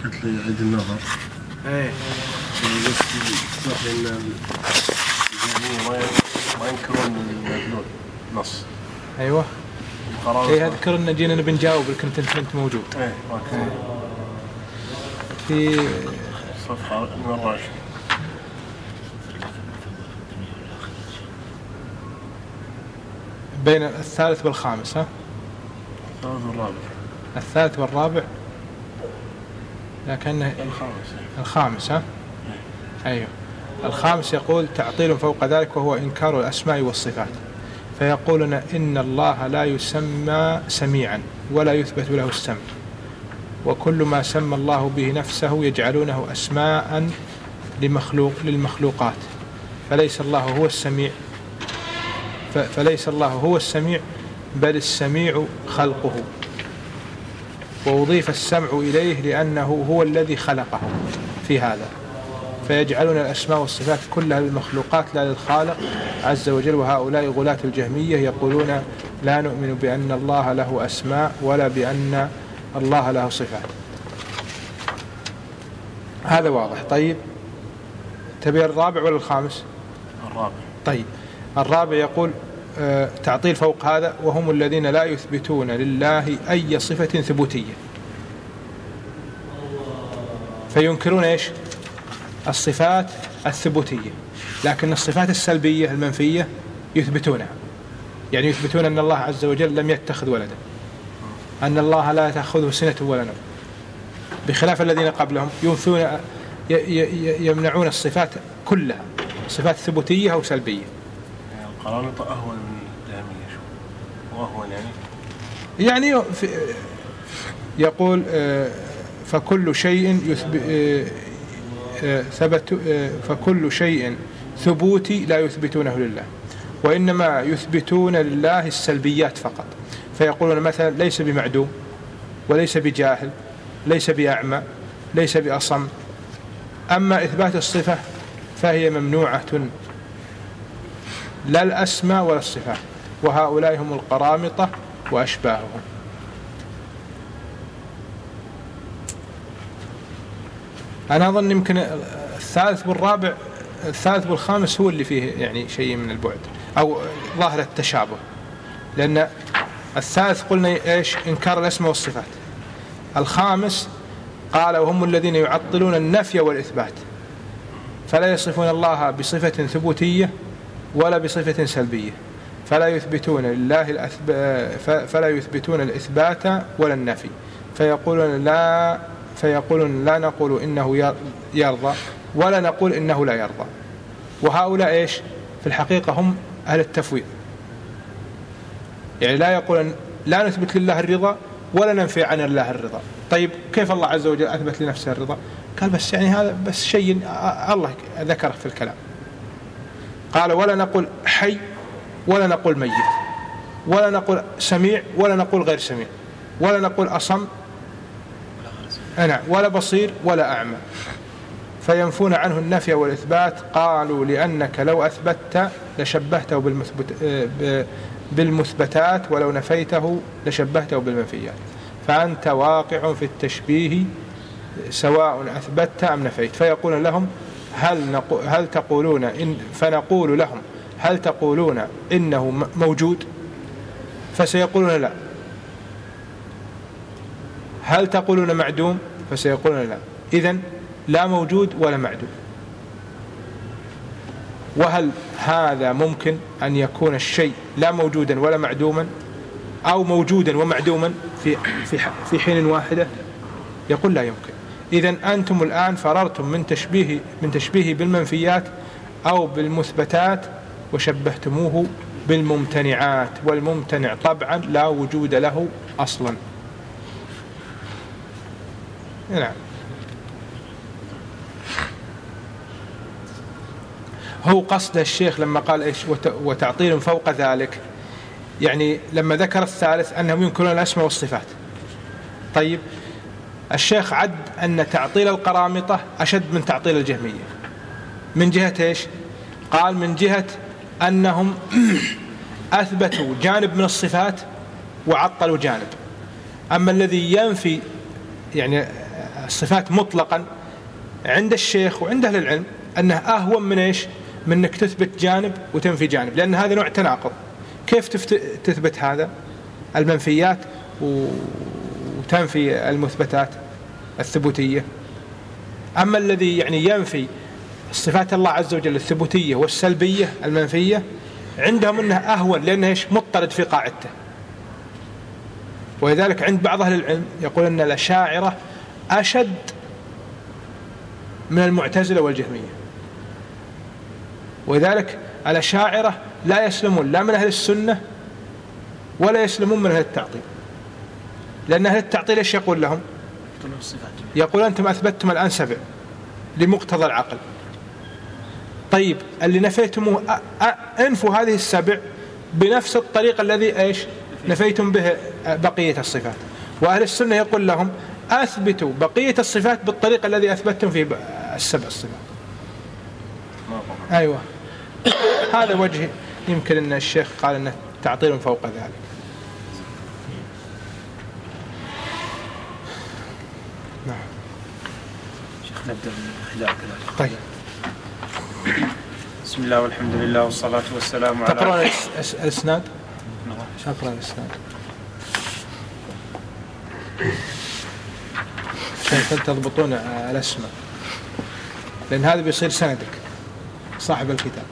قلت لي عيد النظر. ايه صح ان الجهمية ما ينكرون المدلول نص. ايوه ايه اذكر ان جينا نبي نجاوب لكن انت موجود. ايه في صفحة 120 بين الثالث والخامس. ها الثالث والرابع لكنه الخامس. ها أيوه الخامس يقول تعطيل فوق ذلك وهو إنكار الأسماء والصفات، فيقولون إن الله لا يسمى سميعا ولا يثبت له السمع، وكل ما سمى الله به نفسه يجعلونه أسماء للمخلوقات، فليس الله هو السميع بل السميع خلقه، وأضيف السمع إليه لأنه هو الذي خلقه في هذا، فيجعلون الأسماء والصفات كلها للمخلوقات لا للخالق عز وجل. وهؤلاء غلاة الجهمية يقولون لا نؤمن بأن الله له أسماء ولا بأن الله له صفات. هذا واضح. طيب تبي الرابع ولا الخامس؟ الرابع. طيب الرابع يقول تعطيل فوق هذا وهم الذين لا يثبتون لله أي صفة ثبوتية، فينكرون إيش؟ الصفات الثبوتية، لكن الصفات السلبية المنفية يثبتونها، يعني يثبتون أن الله عز وجل لم يتخذ ولدا، أن الله لا تأخذه سنة ولا نوم، بخلاف الذين قبلهم يمنعون الصفات كلها، صفات ثبوتية أو سلبية. القرامطة أهون من الجهمية شو؟ وأهون يعني يقول فكل شيء فكل شيء ثبوتي لا يثبتونه لله، وإنما يثبتون لله السلبيات فقط، فيقولون مثلا ليس بمعدوم وليس بجاهل ليس بأعمى ليس بأصم. أما إثبات الصفة فهي ممنوعة، لا الأسماء ولا الصفات، وهؤلاء هم القرامطة وأشباههم. أنا أظن يمكن الثالث والرابع، الثالث والخامس هو اللي فيه يعني شيء من البعد أو ظاهر التشابه، لأن الثالث قلنا إيش؟ إنكار الأسماء والصفات. الخامس قال وهم الذين يعطلون النفي والإثبات، فلا يصفون الله بصفة ثبوتية ولا بصفة سلبية، فلا يثبتون الإثبات ولا النفي، فيقولون لا نقول إنه يرضى ولا نقول إنه لا يرضى. وهؤلاء إيش في الحقيقة؟ هم أهل التفويض، يعني لا يقول لا نثبت لله الرضا ولا ننفي عن الله الرضا. طيب كيف الله عز وجل أثبت لنفسه الرضا؟ قال بس يعني هذا بس شيء الله ذكره في الكلام. قال ولا نقول حي ولا نقول ميت ولا نقول سميع ولا نقول غير سميع ولا نقول أصم ولا بصير ولا أعمى، فينفون عنه النفي والإثبات. قالوا لأنك لو أثبت لشبهته بالمثبتات ولو نفيته لشبهته بالمنفيات، فأنت واقع في التشبيه سواء أثبت أم نفيت. فيقول لهم هل تقولون فنقول لهم هل تقولون إنه موجود؟ فسيقولون لا. هل تقولون معدوم؟ فسيقولون لا. إذن لا موجود ولا معدوم. وهل هذا ممكن أن يكون الشيء لا موجودا ولا معدوما، أو موجودا ومعدوما في حين واحدة؟ يقول لا يمكن. إذن أنتم الآن فررتم من تشبيه بالمنفيات أو بالمثبتات وشبهتموه بالممتنعات، والممتنع طبعا لا وجود له أصلا. نعم. هو قصد الشيخ لما قال إيش وتعطيل فوق ذلك، يعني لما ذكر الثالث أنهم ينكرون الأسماء والصفات. طيب الشيخ عد أن تعطيل القرامطة أشد من تعطيل الجهمية من جهة إيش؟ قال من جهة أنهم أثبتوا جانب من الصفات وعطلوا جانب. أما الذي ينفي يعني الصفات مطلقا عند الشيخ وعند أهل العلم أنه أهون من إيش؟ من أنك تثبت جانب وتنفي جانب، لأن هذا نوع تناقض. كيف تثبت هذا المنفيات وتنفي المثبتات الثبوتية؟ أما الذي يعني ينفي صفات الله عز وجل الثبوتية والسلبية المنفية عندهم أنه أهون، لأنه إيش؟ مضطرد في قاعدته. ولذلك عند بعض أهل العلم يقول أن الأشاعرة أشد من المعتزلة والجهمية، ولذلك الأشاعرة لا يسلمون لا من أهل السنة ولا يسلمون من أهل التعطيل، لأن أهل التعطيل إيش يقول لهم؟ يقول أنتم أثبتتم الآن 7 لمقتضى العقل، طيب اللي نفيتموه انفوا هذه 7 بنفس الطريقة الذي إيش نفيتم به بقية الصفات. وأهل السنة يقول لهم أثبتوا بقية الصفات بالطريقة الذي أثبتتم في 7 الصفات. أيوة، هذا وجه يمكن أن الشيخ قال أنه تعطيل فوق ذلك. نعم شيخ نبدأ بالخداع كذلك. طيب، بسم الله والحمد لله والصلاة والسلام على تقرأ الإسناد؟ أقرأ الإسناد عشان تضبطون الأسماء، لأن هذا بيصير سندك صاحب الكتاب.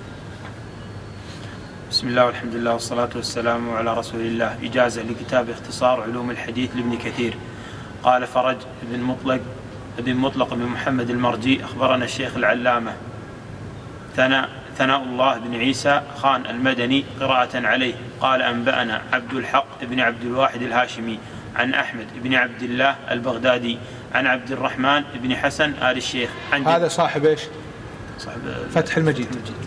بسم الله والحمد لله والصلاة والسلام على رسول الله. إجازة لكتاب اختصار علوم الحديث لابن كثير. قال فرج بن مطلق بن محمد المرجي أخبرنا الشيخ العلامة ثناء الله بن عيسى خان المدني قراءة عليه قال أنبأنا عبد الحق بن عبد الواحد الهاشمي عن أحمد بن عبد الله البغدادي عن عبد الرحمن بن حسن آل الشيخ. هذا صاحب إيش؟ صاحب فتح المجيد.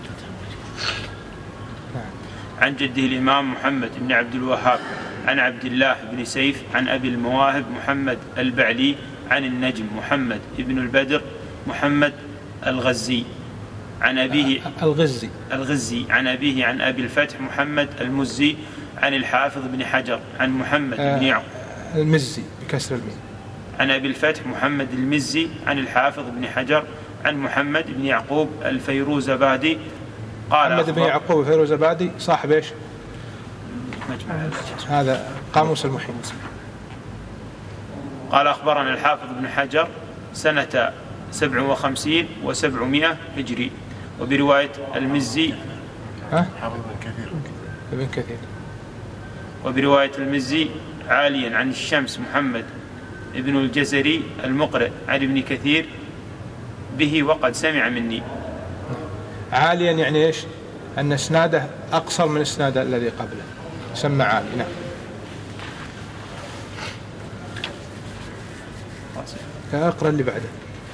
عن جده الإمام محمد بن عبد الوهاب عن عبد الله بن سيف عن أبي المواهب محمد البعلي عن النجم محمد بن البدر محمد الغزي عن أبيه الغزي عن أبيه عن أبي الفتح محمد المزي عن الحافظ بن حجر عن محمد بن يعقوب المزي بكسر الميم عن أبي الفتح محمد المزي عن الحافظ بن حجر عن محمد بن يعقوب الفيروزبادي قال محمد بن يعقوب الفيروزبادي صاحب إيش؟ هذا قاموس المحيط. قال أخبرنا الحافظ بن حجر سنة 57 و700 هجري. وبرواية المزي ابن كثير وبرواية المزي عاليا عن الشمس محمد ابن الجزري المقرئ عن ابن كثير به وقد سمع مني. عاليا يعني إيش؟ أن اسناده أقصر من اسناده الذي قبله، سمى عالي. نعم. اقرأ اللي بعده.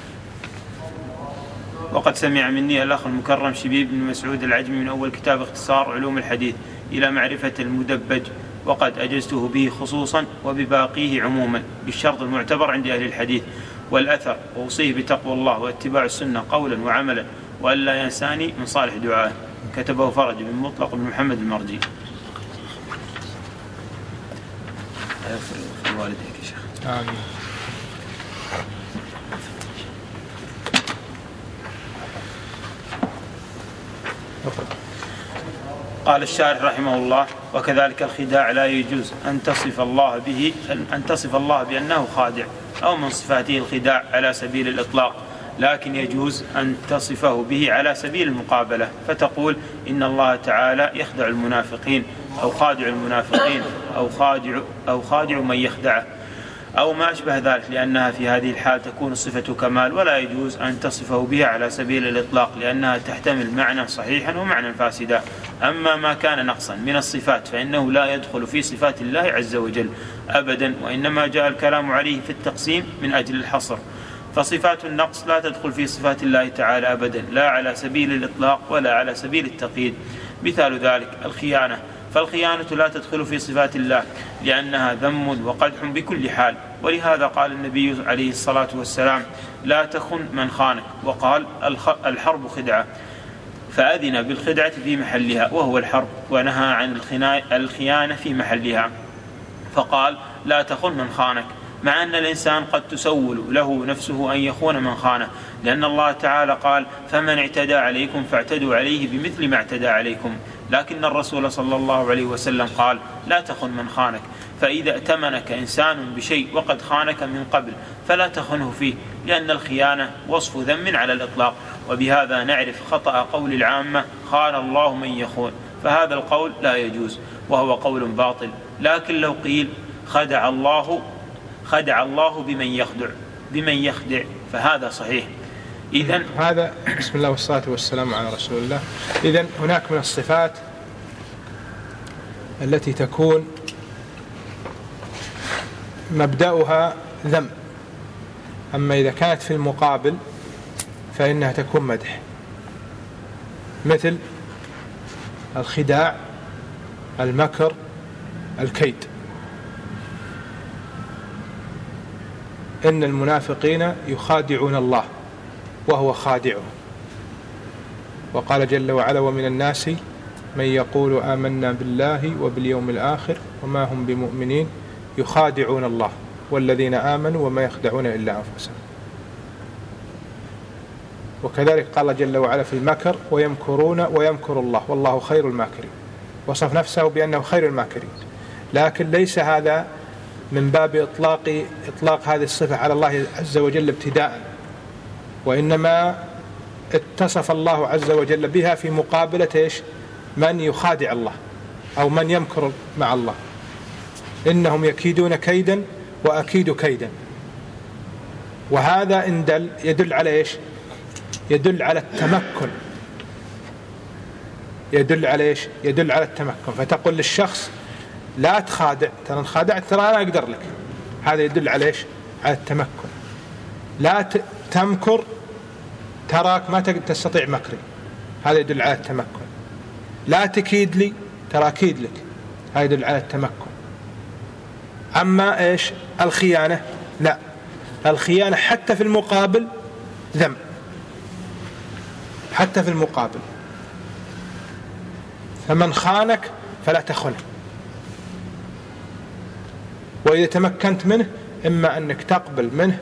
وقد سمع مني الأخ المكرم شبيب بن مسعود العجمي من أول كتاب اختصار علوم الحديث إلى معرفة المدبج، وقد أجزته به خصوصا وبباقيه عموما بالشرط المعتبر عند أهل الحديث والأثر، وأوصيه بتقوى الله واتباع السنة قولا وعملا، وألا ينساني من صالح دعائه. كتبه فرج بن مطلق بن محمد المرجي. أغفر والديك يا شيخ. آمين. قال الشارح رحمه الله: وكذلك الخداع لا يجوز أن تصف الله بأنه خادع أو من صفاته الخداع على سبيل الإطلاق، لكن يجوز أن تصفه به على سبيل المقابلة، فتقول إن الله تعالى يخدع المنافقين أو خادع المنافقين أو خادع من يخدعه أو ما أشبه ذلك، لأنها في هذه الحال تكون صفة كمال، ولا يجوز أن تصفه بها على سبيل الإطلاق لأنها تحتمل معنى صحيحا ومعنى فاسدا. أما ما كان نقصا من الصفات فإنه لا يدخل في صفات الله عز وجل أبدا، وإنما جاء الكلام عليه في التقسيم من أجل الحصر، فصفات النقص لا تدخل في صفات الله تعالى أبدا، لا على سبيل الإطلاق ولا على سبيل التقييد. مثال ذلك الخيانة، فالخيانة لا تدخل في صفات الله لأنها ذم وقدح بكل حال، ولهذا قال النبي عليه الصلاة والسلام: لا تخن من خانك، وقال: الحرب خدعة، فأذن بالخدعة في محلها وهو الحرب، ونهى عن الخيانة في محلها، فقال: لا تخن من خانك، مع أن الإنسان قد تسول له نفسه أن يخون من خانه، لأن الله تعالى قال: فمن اعتدى عليكم فاعتدوا عليه بمثل ما اعتدى عليكم. لكن الرسول صلى الله عليه وسلم قال: لا تخن من خانك، فإذا ائتمنك إنسان بشيء وقد خانك من قبل فلا تخنه فيه، لأن الخيانة وصف ذم على الإطلاق. وبهذا نعرف خطأ قول العامة: خان الله من يخون، فهذا القول لا يجوز وهو قول باطل. لكن لو قيل خدع الله بمن يخدع فهذا صحيح. إذن هذا بسم الله والصلاة والسلام على رسول الله. إذن هناك من الصفات التي تكون مبدأها ذم، أما إذا كانت في المقابل فإنها تكون مدح، مثل الخداع، المكر، الكيد. إن المنافقين يخادعون الله وهو خادعهم. وقال جل وعلا: ومن الناس من يقول آمنا بالله وباليوم الآخر وما هم بمؤمنين يخادعون الله والذين آمنوا وما يخدعون إلا أنفسهم. وكذلك قال جل وعلا في المكر: ويمكرون ويمكر الله والله خير الماكرين. وصف نفسه بأنه خير الماكرين، لكن ليس هذا من باب إطلاق هذه الصفة على الله عز وجل ابتداء، وإنما اتصف الله عز وجل بها في مقابلة من يخادع الله أو من يمكر مع الله. إنهم يكيدون كيدا وأكيد كيدا. وهذا إن يدل على يدل على التمكن. يدل على التمكن. فتقول للشخص: لا تخادع، ترى إن خادعت ترى أنا أقدر لك. هذا يدل على على التمكن. لا تمكر، تراك ما تستطيع مكري. هذا يدل على التمكن. لا تكيد لي، ترى أكيد لك. هذا يدل على التمكن. أما الخيانة لا، الخيانة حتى في المقابل ذم، حتى في المقابل. فمن خانك فلا تخنه. وإذا تمكنت منه إما أنك تقبل منه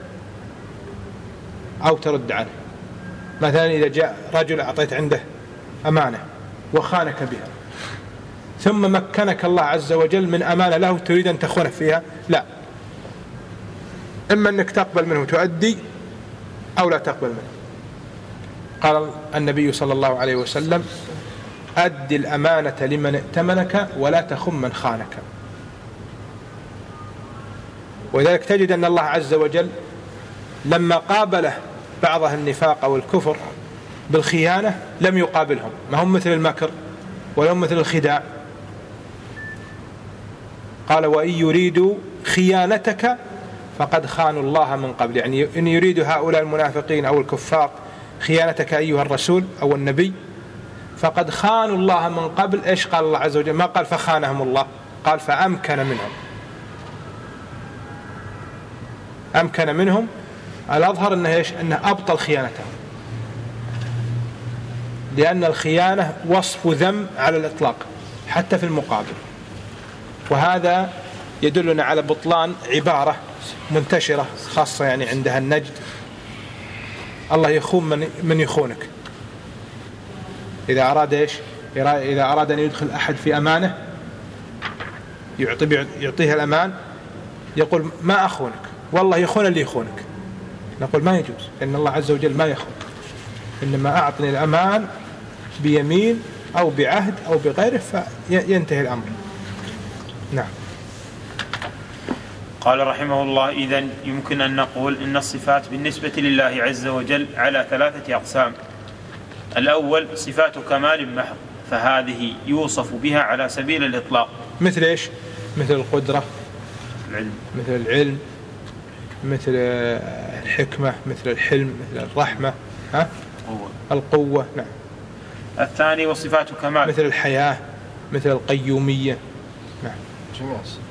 أو ترد عنه. مثلا إذا جاء رجل أعطيت عنده أمانة وخانك بها، ثم مكنك الله عز وجل من أمانة له تريد أن تخونه فيها، لا، إما أنك تقبل منه تؤدي أو لا تقبل منه. قال النبي صلى الله عليه وسلم: أدي الأمانة لمن ائتمنك ولا تخن من خانك. ولذلك تجد أن الله عز وجل لما قابله بعض النفاق أو الكفر بالخيانة لم يقابلهم، ما هم مثل المكر ولا هم مثل الخداع. قال: وإن يريدوا خيانتك فقد خانوا الله من قبل. يعني إن يريد هؤلاء المنافقين أو الكفار خيانتك أيها الرسول أو النبي فقد خانوا الله من قبل. إيش قال الله عز وجل؟ ما قال فخانهم الله، قال فأمكن منهم. أمكن منهم. الأظهر أنه أنه أبطل خيانتهم، لأن الخيانة وصف ذم على الإطلاق حتى في المقابل. وهذا يدلنا على بطلان عبارة منتشرة خاصة يعني عندها النجد: الله يخون من يخونك. إذا أراد أن يدخل أحد في أمانة يعطيها الأمان، يقول: ما أخونك، والله يخون اللي يخونك. نقول: ما يجوز، لأن الله عز وجل ما يخون، إنما أعطني الأمان بيمين أو بعهد أو بغيره فينتهي الأمر. نعم. قال رحمه الله: إذن يمكن أن نقول إن الصفات بالنسبة لله عز وجل على 3 أقسام. الأول صفات كمال محض، فهذه يوصف بها على سبيل الإطلاق. مثل إيش؟ مثل القدرة، العلم، مثل العلم، مثل الحكمة، مثل الحلم، مثل الرحمة، القوة. نعم. الثاني وصفات كمال، مثل الحياة، مثل القيومية. نعم. جميع الصفات.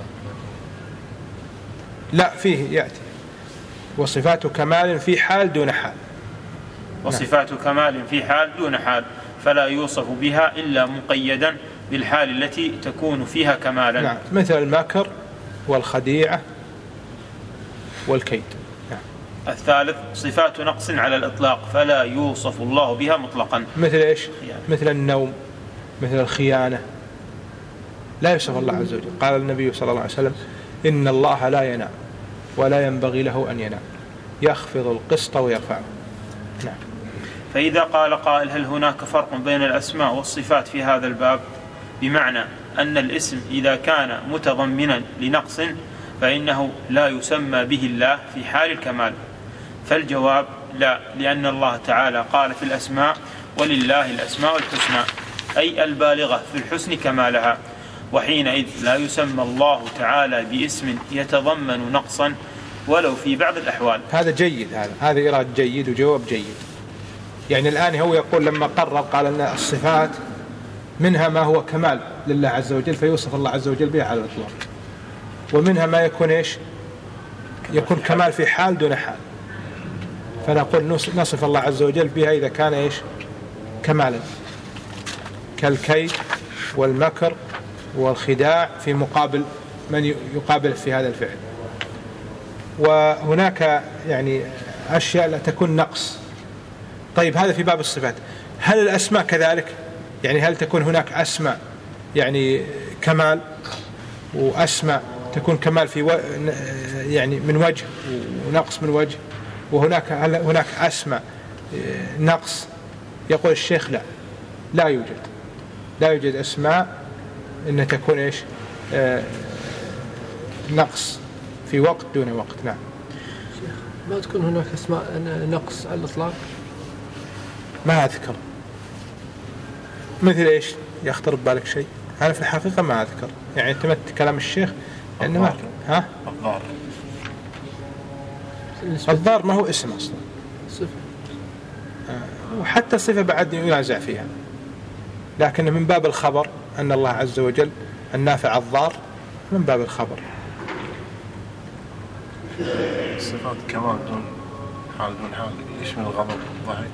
لا، فيه يأتي وصفات كمال في حال دون حال. وصفات كمال في حال دون حال، فلا يوصف بها إلا مقيدا بالحال التي تكون فيها كمالا. نعم. مثل المكر والخديعة والكيد. نعم. الثالث صفات نقص على الإطلاق فلا يوصف الله بها مطلقا. مثل إيش؟ مثل النوم، مثل الخيانة، لا يوصف الله عز وجل. قال النبي صلى الله عليه وسلم: إن الله لا ينام ولا ينبغي له أن ينام، يخفض القسط ويرفعه. نعم. فإذا قال قائل: هل هناك فرق بين الأسماء والصفات في هذا الباب؟ بمعنى أن الاسم إذا كان متضمنا لنقص فإنه لا يسمى به الله في حال الكمال. فالجواب: لا، لأن الله تعالى قال في الأسماء: ولله الأسماء الحسنى، أي البالغة في الحسن كمالها، وحينئذ لا يسمى الله تعالى باسم يتضمن نقصا ولو في بعض الأحوال. هذا جيد، هذا إيراد جيد وجواب جيد. يعني الآن هو يقول لما قرر قال أن الصفات منها ما هو كمال لله عز وجل فيوصف الله عز وجل بها على الإطلاق، ومنها ما يكون إيش؟ يكون كمال في حال دون حال، فنقول نصف الله عز وجل بها إذا كان إيش؟ كمالا، كالكيد والمكر والخداع في مقابل من يقابل في هذا الفعل. وهناك يعني أشياء لا تكون نقص. طيب هذا في باب الصفات. هل الأسماء كذلك؟ يعني هل تكون هناك أسماء يعني كمال وأسماء تكون كمال في يعني من وجه ونقص من وجه، وهناك هناك أسماء نقص؟ يقول الشيخ: لا يوجد أسماء إن تكون إيش؟ نقص في وقت دون وقت. نعم. ما تكون هناك أسماء نقص على الإطلاق؟ ما أذكر. مثل إيش يخطر ببالك شيء؟ أنا في الحقيقة ما أذكر، يعني اعتمدت كلام الشيخ لأنه ما ها؟ الضار ما هو اسم أصلا، صفة، وحتى الصفة بعد ينازع فيها، لكن من باب الخبر أن الله عز وجل النافع الضار، من باب الخبر. صفات كمال دون حال دون حال يشمل الغضب والضحك.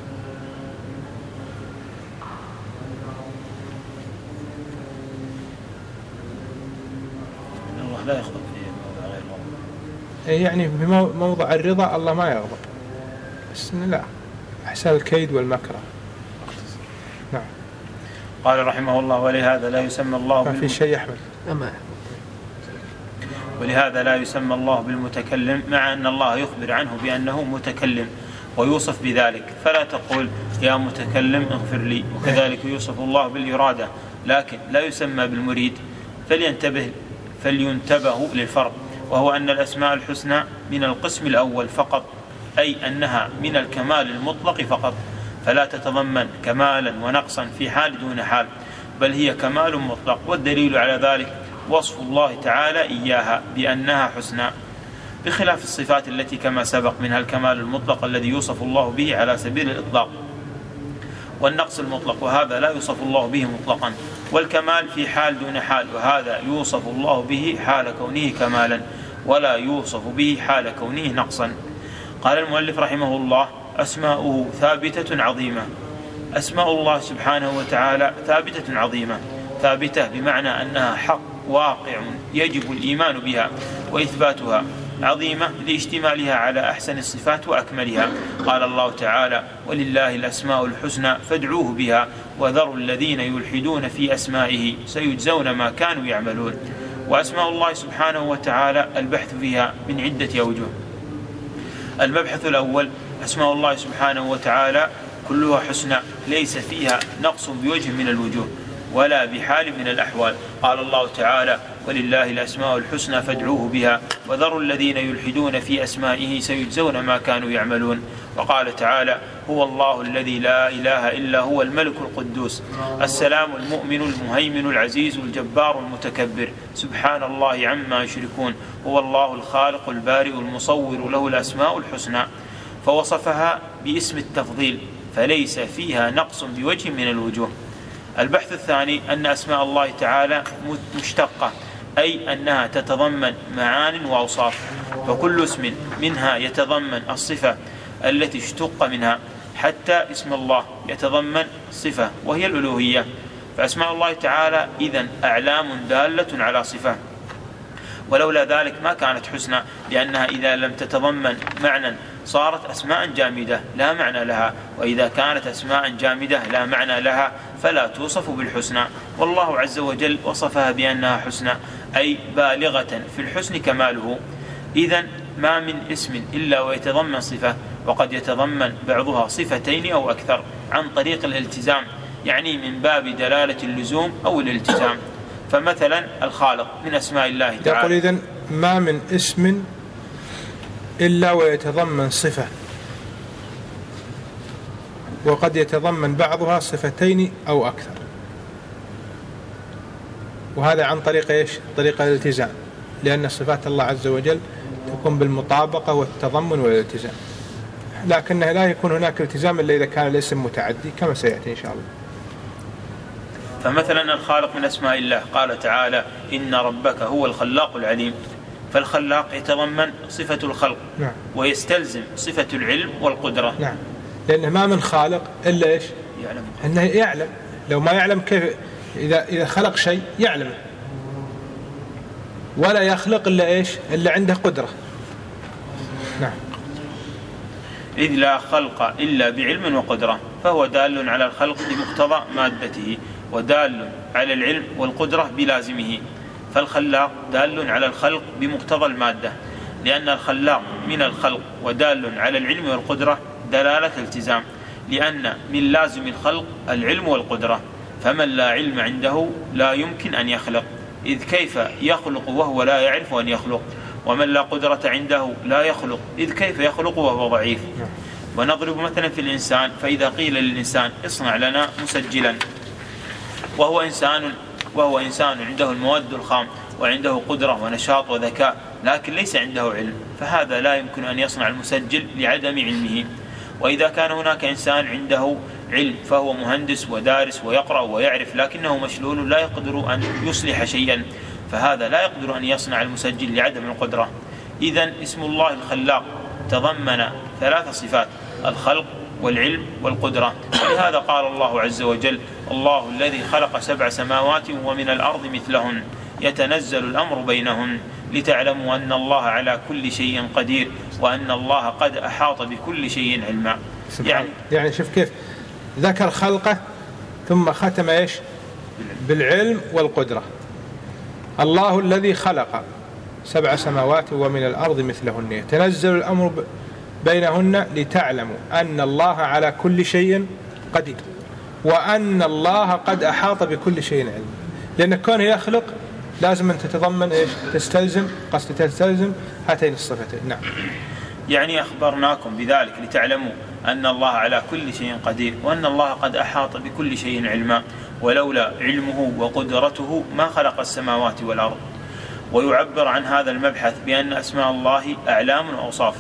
الله لا يغضب في موضع غير موضع. يعني في موضع الرضا الله ما يغضب، بس لا، أحسن الكيد والمكر. نعم. قال رحمه الله: ولهذا لا يسمى الله ما في شيء أحمد. ولهذا لا يسمى الله بالمتكلم، مع أن الله يخبر عنه بأنه متكلم ويوصف بذلك، فلا تقول يا متكلم اغفر لي. وكذلك يوصف الله بالإرادة لكن لا يسمى بالمريد. فلينتبه للفرق، وهو أن الأسماء الحسنى من القسم الأول فقط، أي أنها من الكمال المطلق فقط، فلا تتضمن كمالا ونقصا في حال دون حال، بل هي كمال مطلق. والدليل على ذلك وصف الله تعالى إياها بأنها حسنى، بخلاف الصفات التي كما سبق منها الكمال المطلق الذي يوصف الله به على سبيل الإطلاق، والنقص المطلق، وهذا لا يوصف الله به مطلقا، والكمال في حال دون حال، وهذا يوصف الله به حال كونه كمالا ولا يوصف به حال كونه نقصا. قال المؤلف رحمه الله: أسماؤه ثابتة عظيمة. أسماء الله سبحانه وتعالى ثابتة عظيمة. ثابتة بمعنى أنها حق واقع يجب الإيمان بها وإثباتها. عظيمة لاشتمالها على أحسن الصفات وأكملها. قال الله تعالى: ولله الأسماء الحسنى فادعوه بها وذروا الذين يلحدون في أسمائه سيجزون ما كانوا يعملون. وأسماء الله سبحانه وتعالى البحث فيها من عدة أوجه. المبحث الأول: أسماء الله سبحانه وتعالى كلها حسنى ليس فيها نقص بوجه من الوجوه ولا بحال من الأحوال. قال الله تعالى: ولله الأسماء الحسنى فادعوه بها وذروا الذين يلحدون في أسمائه سيجزون ما كانوا يعملون. وقال تعالى: هو الله الذي لا إله إلا هو الملك القدوس السلام المؤمن المهيمن العزيز الجبار المتكبر سبحان الله عما يشركون هو الله الخالق البارئ المصور له الأسماء الحسنى. فوصفها باسم التفضيل فليس فيها نقص بوجه من الوجوه. البحث الثاني: أن أسماء الله تعالى مشتقة، أي أنها تتضمن معان وأوصاف، فكل اسم منها يتضمن الصفة التي اشتق منها، حتى اسم الله يتضمن صفة وهي الألوهية. فأسماء الله تعالى إذن أعلام دالة على صفة، ولولا ذلك ما كانت حسنى، لأنها إذا لم تتضمن معنى صارت أسماء جامدة لا معنى لها، وإذا كانت أسماء جامدة لا معنى لها فلا توصف بالحسنى. والله عز وجل وصفها بأنها حسنى، أي بالغة في الحسن كماله. إذن ما من اسم إلا ويتضمن صفة، وقد يتضمن بعضها صفتين أو أكثر عن طريق الالتزام، يعني من باب دلالة اللزوم أو الالتزام. فمثلا الخالق من أسماء الله تعالى. يقول إذن ما من اسم إلا ويتضمن صفة، وقد يتضمن بعضها صفتين أو أكثر، وهذا عن طريق إيش؟ طريق الالتزام، لأن صفات الله عز وجل تكون بالمطابقة والتضمن والالتزام، لكنه لا يكون هناك التزام إلا إذا كان الاسم متعدي كما سيأتي إن شاء الله. فمثلا الخالق من أسماء الله قال تعالى إن ربك هو الخلاق العليم، فالخلاق يتضمن صفة الخلق، نعم. ويستلزم صفة العلم والقدرة، نعم. لأنه ما من خالق إلا إيش؟ يعلم. أنه يعلم، لو ما يعلم كيف؟ إذا خلق شيء يعلمه، ولا يخلق إلا إيش؟ إلا عنده قدرة. نعم. إذ لا خلق إلا بعلم وقدرة، فهو دال على الخلق بمقتضى مادته، ودال على العلم والقدرة بلازمه. فالخلاق دال على الخلق بمقتضى المادة، لأن الخلاق من الخلق، ودال على العلم والقدرة دلالة التزام، لأن من لازم الخلق العلم والقدرة، فمن لا علم عنده لا يمكن أن يخلق، إذ كيف يخلق وهو لا يعرف أن يخلق، ومن لا قدرة عنده لا يخلق، إذ كيف يخلق وهو ضعيف. ونضرب مثلا في الإنسان، فإذا قيل للإنسان اصنع لنا مسجلا، وهو إنسان عنده المواد الخام وعنده قدرة ونشاط وذكاء، لكن ليس عنده علم، فهذا لا يمكن أن يصنع المسجل لعدم علمه. وإذا كان هناك إنسان عنده علم فهو مهندس ودارس ويقرأ ويعرف، لكنه مشلول لا يقدر أن يصلح شيئا، فهذا لا يقدر أن يصنع المسجل لعدم القدرة. إذن اسم الله الخلاق تضمن 3 صفات: الخلق والعلم والقدرة. ولهذا قال الله عز وجل: الله الذي خلق 7 سماوات ومن الأرض مثلهن يتنزل الأمر بينهن لتعلموا أن الله على كل شيء قدير وأن الله قد أحاط بكل شيء علما. يعني شوف كيف ذكر خلقه ثم ختم إيش؟ بالعلم والقدرة. الله الذي خلق 7 سماوات ومن الأرض مثلهن يتنزل الأمر بينهن لتعلموا أن الله على كل شيء قدير وأن الله قد أحاط بكل شيء علما. لأن كونه يخلق لازم أن تتضمن إيش؟ تستلزم هاتين الصفتين. نعم. يعني أخبرناكم بذلك لتعلموا أن الله على كل شيء قدير وأن الله قد أحاط بكل شيء علما، ولولا علمه وقدرته ما خلق السماوات والأرض. ويعبر عن هذا المبحث بأن أسماء الله أعلام وأوصاف،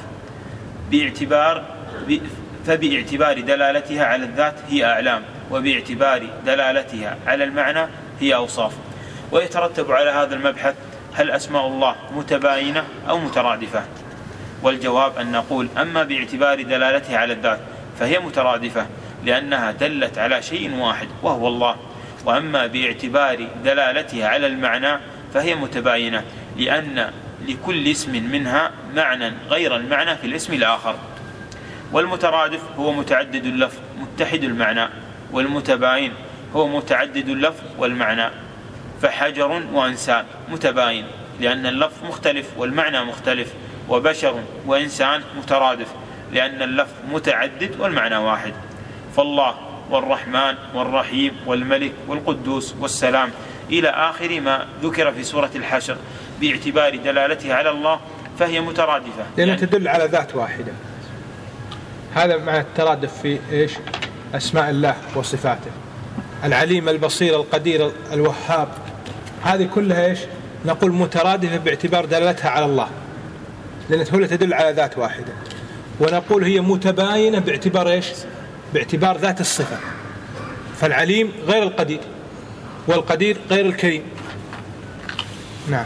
فباعتبار دلالتها على الذات هي أعلام، وباعتبار دلالتها على المعنى هي أوصاف. ويترتب على هذا المبحث: هل أسماء الله متباينة أو مترادفة؟ والجواب أن نقول: أما باعتبار دلالتها على الذات فهي مترادفة، لأنها دلت على شيء واحد وهو الله. وأما باعتبار دلالتها على المعنى فهي متباينة، لأن لكل اسم منها معنى غير المعنى في الاسم الآخر. والمترادف هو متعدد اللفظ متحد المعنى، والمتباين هو متعدد اللفظ والمعنى. فحجر وإنسان متباين لأن اللفظ مختلف والمعنى مختلف، وبشر وإنسان مترادف لأن اللفظ متعدد والمعنى واحد. فالله والرحمن والرحيم والملك والقدوس والسلام إلى آخر ما ذكر في سورة الحشر باعتبار دلالتها على الله فهي مترادفة، لأنها تدل على ذات واحدة. هذا معنى الترادف في إيش؟ أسماء الله وصفاته: العليم البصير القدير الوهاب. هذه كلها إيش؟ نقول مترادفة باعتبار دلالتها على الله، لأنها تدل على ذات واحدة. ونقول هي متباينة باعتبار إيش؟ باعتبار ذات الصفة. فالعليم غير القدير، والقدير غير الكريم. نعم.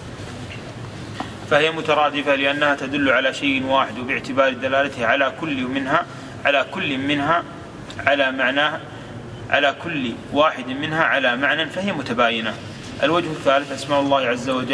فهي مترادفة لأنها تدل على شيء واحد، وباعتبار دلالتها على كل منها على معناه، على كل واحد منها على معنى، فهي متباينة. الوجه الثالث: أسماء الله عز وجل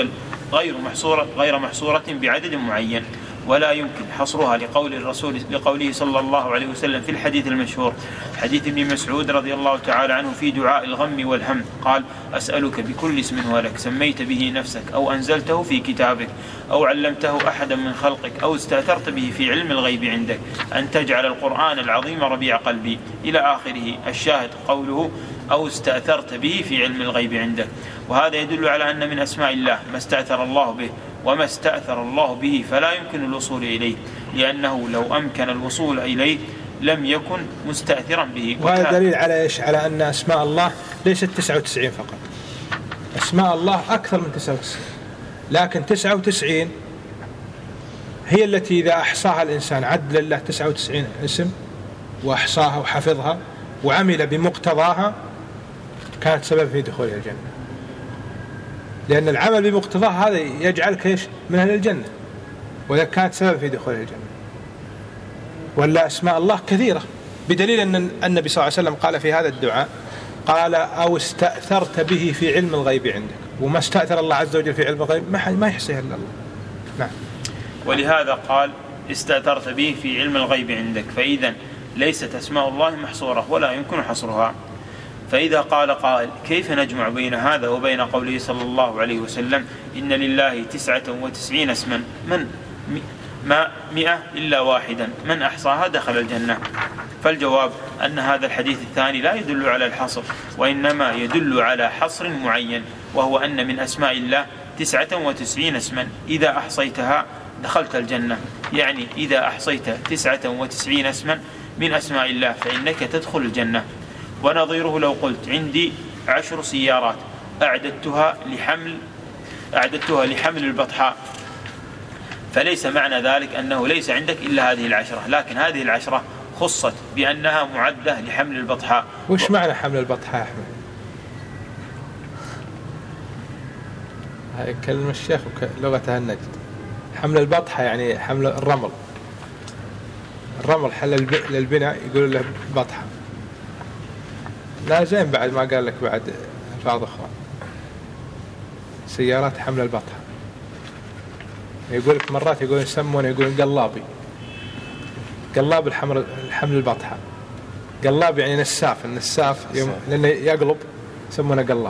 غير محصورة بعدد معين، ولا يمكن حصرها لقوله صلى الله عليه وسلم في الحديث المشهور حديث ابن مسعود رضي الله تعالى عنه في دعاء الغم والهم قال: أسألك بكل اسم هو لك سميت به نفسك أو أنزلته في كتابك أو علمته أحدا من خلقك أو استأثرت به في علم الغيب عندك أن تجعل القرآن العظيم ربيع قلبي إلى آخره. الشاهد قوله أو استأثرت به في علم الغيب عندك، وهذا يدل على أن من أسماء الله ما استأثر الله به، وما استأثر الله به فلا يمكن الوصول إليه، لأنه لو أمكن الوصول إليه لم يكن مستأثرا به. وهذا دليل على إيش؟ على أن أسماء الله ليست 99 فقط، أسماء الله أكثر من 99، لكن 99 هي التي إذا أحصاها الإنسان عد لله 99 اسم وأحصاها وحفظها وعمل بمقتضاها كانت سبب في دخول الجنة، لأن العمل بمقتضاها هذا يجعلك إيش؟ من أهل الجنة، وإذا كانت سبب في دخول الجنة. ولا أسماء الله كثيرة، بدليل أن النبي صلى الله عليه وسلم قال في هذا الدعاء قال: أو استأثرت به في علم الغيب عندك، وما استأثر الله عز وجل في علم الغيب ما يحصيها إلا الله. نعم. ولهذا قال: استأثرت به في علم الغيب عندك، فإذا ليست أسماء الله محصورة ولا يمكن حصرها. فإذا قال قائل: كيف نجمع بين هذا وبين قوله صلى الله عليه وسلم: إن لله 99 اسما ما 100 إلا واحدا من أحصاها دخل الجنة؟ فالجواب أن هذا الحديث الثاني لا يدل على الحصر، وإنما يدل على حصر معين، وهو أن من أسماء الله 99 اسما إذا أحصيتها دخلت الجنة. يعني إذا أحصيت 99 اسما من أسماء الله فإنك تدخل الجنة. ونظيره لو قلت: عندي 10 سيارات أعددتها لحمل البطحاء، فليس معنى ذلك أنه ليس عندك إلا هذه 10، لكن هذه 10 خصت بأنها معدة لحمل البطحاء. وش معنى حمل البطحاء يا أحمد؟ هاي كلمة الشيخ لغتها النجد. حمل البطحة يعني حمل الرمل حل للبناء يقول له بطحة. لا زين بعد ما قال لك بعد ألفاظ أخرى سيارات حمل البطحة. يقول لك مرات يسمونه قلاب حمل البطحة. قلاب يعني النساف لأنه يقلب يسمونه قلاب.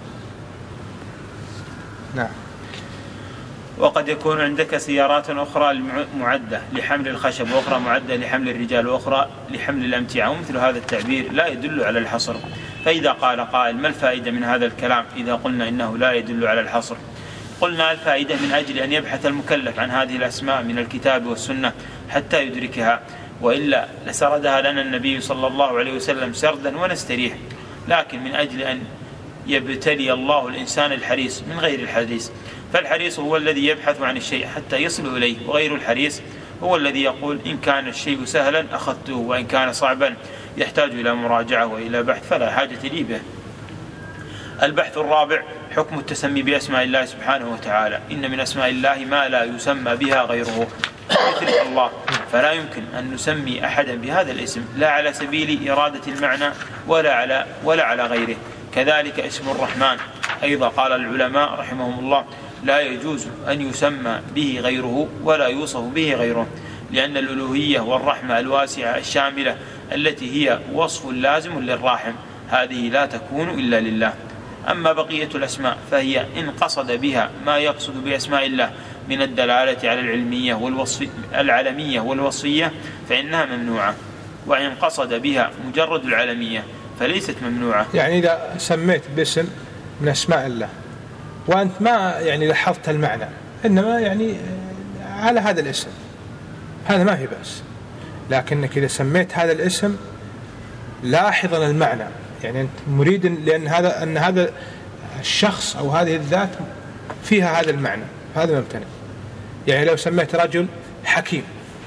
نعم. وقد يكون عندك سيارات أخرى معدة لحمل الخشب، وأخرى معدة لحمل الرجال، وأخرى لحمل الأمتعة، ومثل هذا التعبير لا يدل على الحصر. فإذا قال قائل: ما الفائدة من هذا الكلام إذا قلنا إنه لا يدل على الحصر؟ قلنا: الفائدة من أجل أن يبحث المكلف عن هذه الأسماء من الكتاب والسنة حتى يدركها، وإلا لسردها لنا النبي صلى الله عليه وسلم سردا ونستريح. لكن من أجل أن يبتلي الله الإنسان الحريص من غير الحريص، فالحريص هو الذي يبحث عن الشيء حتى يصل إليه، وغير الحريص هو الذي يقول: إن كان الشيء سهلا أخذته، وإن كان صعبا يحتاج إلى مراجعة وإلى بحث فلا حاجة لي به. البحث الرابع: حكم التسمي بأسماء الله سبحانه وتعالى. إن من أسماء الله ما لا يسمى بها غيره، مثل الله، فلا يمكن أن نسمي أحدا بهذا الاسم لا على سبيل إرادة المعنى ولا على غيره. كذلك اسم الرحمن أيضا قال العلماء رحمهم الله: لا يجوز أن يسمى به غيره ولا يوصف به غيره، لأن الألوهية والرحمة الواسعة الشاملة التي هي وصف لازم للراحم هذه لا تكون إلا لله. أما بقية الأسماء فهي إن قصد بها ما يقصد بأسماء الله من الدلالة على العلمية والوصفية فإنها ممنوعة، وإن قصد بها مجرد العلمية فليست ممنوعة. يعني إذا سميت باسم من أسماء الله وأنت ما لاحظت المعنى، إنما على هذا الاسم، هذا ما في بأس. لكنك إذا سميت هذا الاسم لاحظا المعنى، أنت مريد أن هذا الشخص أو هذه الذات فيها هذا المعنى، هذا ممتنع. لو سميت رجل حكيم،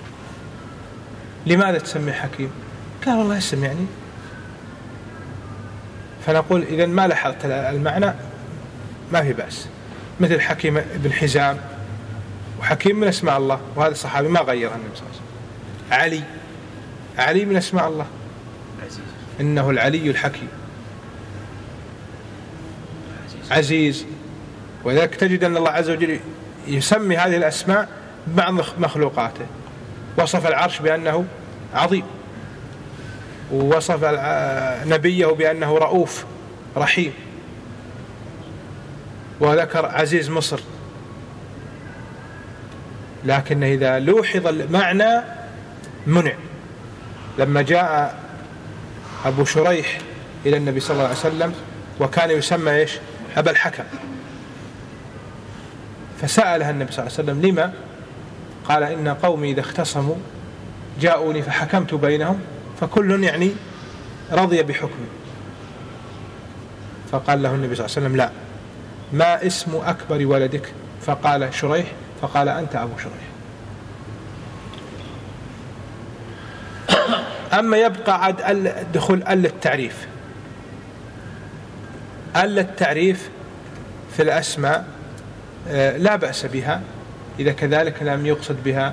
لماذا تسمي حكيم؟ قال والله اسم فنقول إذا ما لاحظت المعنى ما في بأس. مثل حكيم بن حزام، وحكيم من أسماء الله، وهذا الصحابي ما غيرها النبي صلى الله عليه وسلم. علي من أسماء الله، إنه العلي الحكيم. عزيز ولذلك تجد أن الله عز وجل يسمي هذه الأسماء بعض مخلوقاته. وصف العرش بأنه عظيم، ووصف نبيه بأنه رؤوف رحيم، وذكر عزيز مصر. لكن إذا لوحظ المعنى منع. لما جاء أبو شريح إلى النبي صلى الله عليه وسلم وكان يسمى إيش؟ أبا الحكم، فسألها النبي صلى الله عليه وسلم لما؟ قال إن قومي إذا اختصموا جاءوني فحكمت بينهم فكل يعني رضي بحكمي. فقال له النبي صلى الله عليه وسلم لا، ما اسم أكبر ولدك؟ فقال شريح، فقال أنت أبو شريح. أما يبقى عد دخول التعريف. التعريف في الأسماء لا بأس بها إذا كذلك لم يقصد بها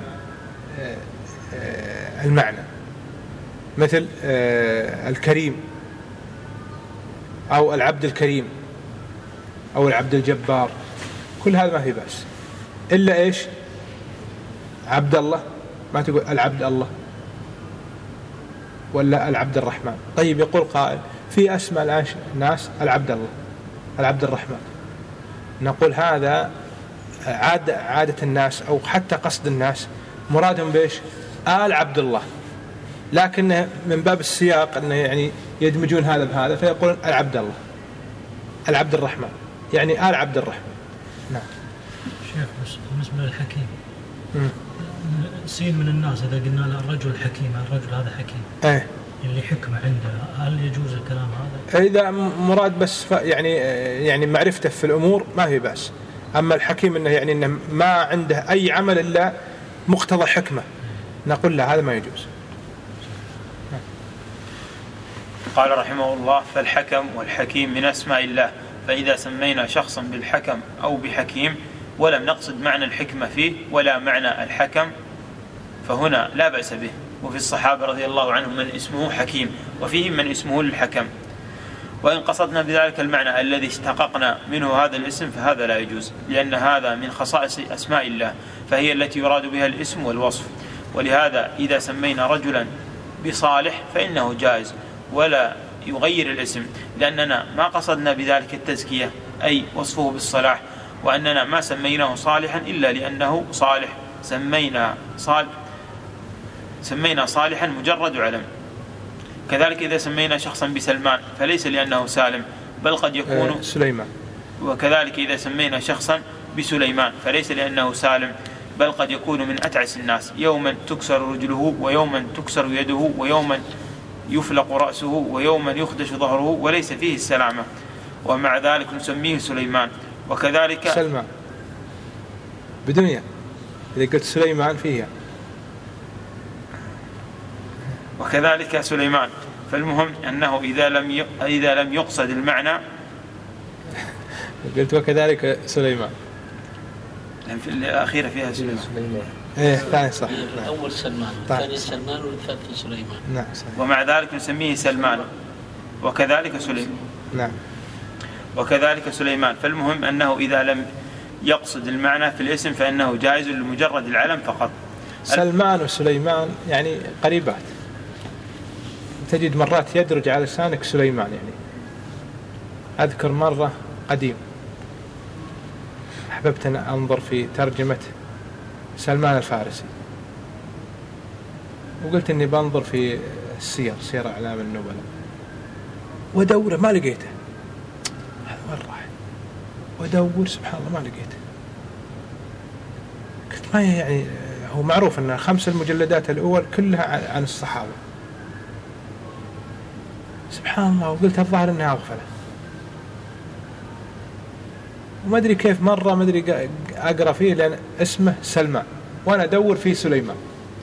المعنى، مثل الكريم أو العبد الكريم أو العبد الجبار، كل هذا ما في بأس. إلا إيش؟ عبد الله ما تقول العبد الله ولا العبد الرحمن. طيب يقول قائل في أسماء الآن الناس العبد الله العبد الرحمن، نقول هذا عادة الناس أو حتى قصد الناس مرادهم بإيش؟ آل عبد الله، لكن من باب السياق أنه يعني يدمجون هذا بهذا فيقولون العبد الله العبد الرحمن، يعني آل عبد الرحمن. نعم شيخ، بس بالنسبة للحكيم سين من الناس إذا قلنا له الرجل حكيم، الرجل هذا حكيم اللي حكمة عنده، هل يجوز الكلام هذا؟ إذا مراد بس يعني معرفته في الأمور ما في بأس. أما الحكيم إنه يعني إنه ما عنده أي عمل إلا مقتضى حكمة، نقول له هذا ما يجوز. قال رحمه الله: فالحكم والحكيم من أسماء الله، فإذا سمينا شخصا بالحكم أو بحكيم ولم نقصد معنى الحكمة فيه ولا معنى الحكم فهنا لا بأس به. وفي الصحابة رضي الله عنهم من اسمه حكيم وفيهم من اسمه الحكم، وإن قصدنا بذلك المعنى الذي اشتققنا منه هذا الاسم فهذا لا يجوز، لأن هذا من خصائص أسماء الله فهي التي يراد بها الاسم والوصف. ولهذا إذا سمينا رجلا بصالح فإنه جائز ولا يغير الاسم، لأننا ما قصدنا بذلك التزكية أي وصفه بالصلاح، وأننا ما سميناه صالحا إلا لأنه صالح، سمينا صالحا مجرد علم. كذلك إذا سمينا شخصا بسلمان فليس لأنه سالم بل قد يكون سليمان، وكذلك إذا سمينا شخصا بسليمان فليس لأنه سالم بل قد يكون من أتعس الناس، يوما تكسر رجله ويوما تكسر يده ويوما يفلق رأسه ويوما يخدش ظهره وليس فيه السلامة، ومع ذلك نسميه سليمان. وكذلك سلمان بدنيا إذا قلت سليمان فيها، وكذلك سليمان. فالمهم أنه إذا لم يقصد المعنى قلت وكذلك سليمان، لأن في الأخيرة فيها سليمان. إيه ثاني صح. الأول سلمان والثاني سلمان والثالث سليمان. نعم. ومع ذلك نسميه سلمان وكذلك سليمان. نعم. وكذلك سليمان. فالمهم أنه إذا لم يقصد المعنى في الاسم فإنه جائز لمجرد العلم فقط. سلمان وسليمان يعني قريبات، تجد مرات يدرج على لسانك سليمان. يعني أذكر مرة قديم أحببت أن أنظر في ترجمة سلمان الفارسي، وقلت أني بنظر في سير أعلام النبلاء ودور ما لقيته، وين راح ودور سبحان الله ما لقيته. قلت ما يعني هو معروف أن 5 المجلدات الأول كلها عن الصحابة، سبحان الله. وقلت الظاهر أنها أغفله، وما أدري كيف مرة ما أدري أقرأ فيه لأن اسمه سلمان وأنا أدور فيه سليمان.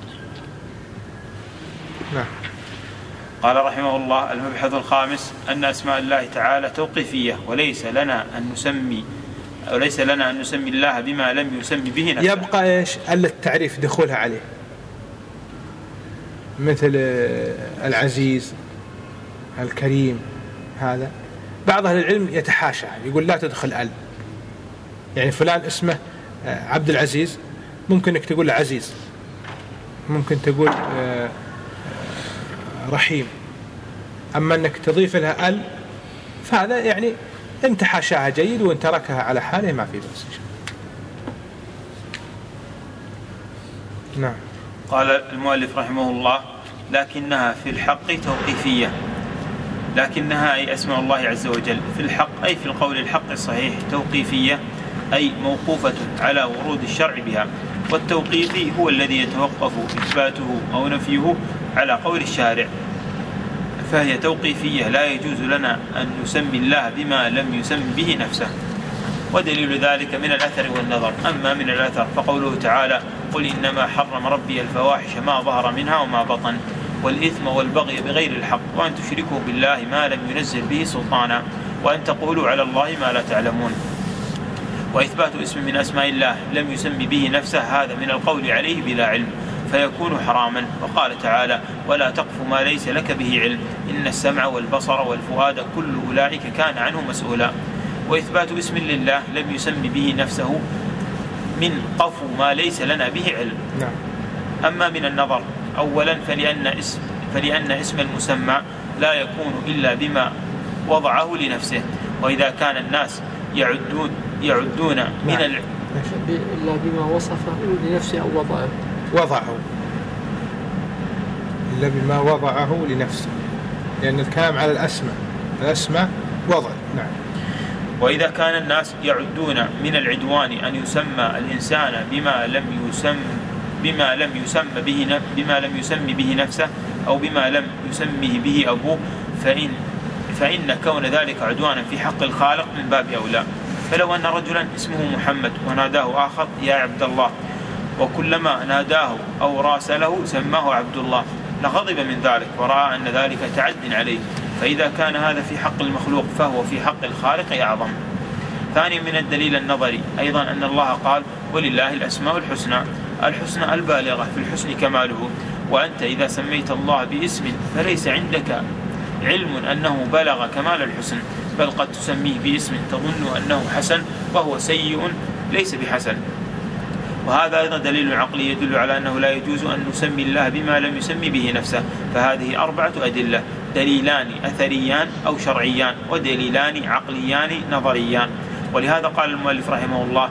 نعم. قال رحمه الله: المبحث الخامس أن أسماء الله تعالى توقيفية وليس لنا أن نسمي الله بما لم يسمي به نفسه. يبقى إيش ألا التعريف دخولها عليه، مثل العزيز الكريم. هذا بعض أهل العلم يتحاشى يقول لا تدخل يعني فلان اسمه عبد العزيز، ممكن انك تقول عزيز، ممكن تقول رحيم. أما أنك تضيف لها ال فهذا يعني إن تحاشاها جيد وإن تركها على حاله ما في بأس. نعم. قال المؤلف رحمه الله: لكنها في الحق توقيفية. لكنها أي أسماء الله عز وجل في الحق أي في القول الحق الصحيح توقيفية، أي موقوفة على ورود الشرع بها. والتوقيفي هو الذي يتوقف إثباته أو نفيه على قول الشارع، فهي توقيفية لا يجوز لنا أن نسمي الله بما لم يسم به نفسه. ودليل ذلك من الأثر والنظر. أما من الأثر فقوله تعالى: قل إنما حرم ربي الفواحش ما ظهر منها وما بطن والإثم والبغي بغير الحق وأن تشركوا بالله ما لم ينزل به سلطانا وأن تقولوا على الله ما لا تعلمون. وإثبات اسم من أسماء الله لم يسم به نفسه هذا من القول عليه بلا علم فيكون حراما. وقال تعالى: ولا تقف ما ليس لك به علم إن السمع والبصر والفؤاد كل أولئك كان عنه مسؤولا. وإثبات اسم لله لم يسم به نفسه من قفو ما ليس لنا به علم. أما من النظر أولا فلأن اسم المسمى لا يكون إلا بما وضعه لنفسه. وإذا كان الناس يعدون من إلا بما وصفه لنفسه أو وضعه إلا بما وضعه لنفسه، لأن الكلام على الأسماء وضع. نعم. وإذا كان الناس يعدون من العدوان أن يسمى الإنسان بما لم يسم به نفسه أو بما لم يسمه به أبوه فإن كون ذلك عدوانا في حق الخالق من باب أولى. فلو أن رجلا اسمه محمد وناداه آخر يا عبد الله، وكلما ناداه أو راسله سماه عبد الله، لغضب من ذلك ورأى أن ذلك تعد عليه. فإذا كان هذا في حق المخلوق فهو في حق الخالق أعظم. ثانيا من الدليل النظري أيضا أن الله قال: ولله الأسماء الحسنى البالغة في الحسن كماله. وأنت إذا سميت الله باسم فليس عندك علم أنه بلغ كمال الحسن، بل قد تسميه باسم تظن أنه حسن وهو سيء ليس بحسن. وهذا أيضا دليل عقلي يدل على أنه لا يجوز أن نسمي الله بما لم يسمي به نفسه. فهذه 4 أدلة: دليلان أثريان أو شرعيان، ودليلان عقليان نظريان. ولهذا قال المؤلف رحمه الله: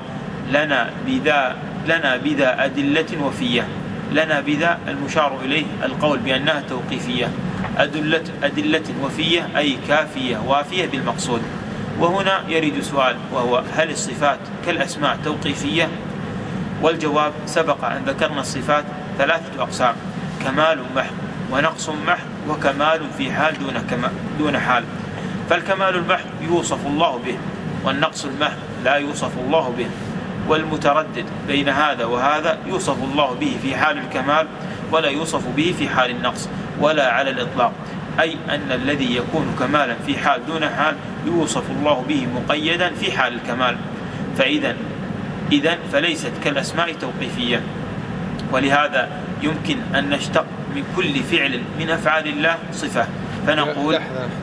لنا بذا أدلة وفية. لنا بذا المشار إليه القول بأنها توقيفية، أدلة وفية أي كافية وافية بالمقصود. وهنا يريد سؤال، وهو: هل الصفات كالأسماء توقيفية؟ والجواب: سبق أن ذكرنا الصفات 3 أقسام: كمال محض ونقص محض وكمال في حال دون حال. فالكمال المحض يوصف الله به، والنقص المحض لا يوصف الله به. والمتردد بين هذا وهذا يوصف الله به في حال الكمال ولا يوصف به في حال النقص ولا على الإطلاق، أي أن الذي يكون كمالا في حال دون حال يوصف الله به مقيدا في حال الكمال. إذن فليست كالأسماء توقيفية. ولهذا يمكن أن نشتق من كل فعل من أفعال الله صفة فنقول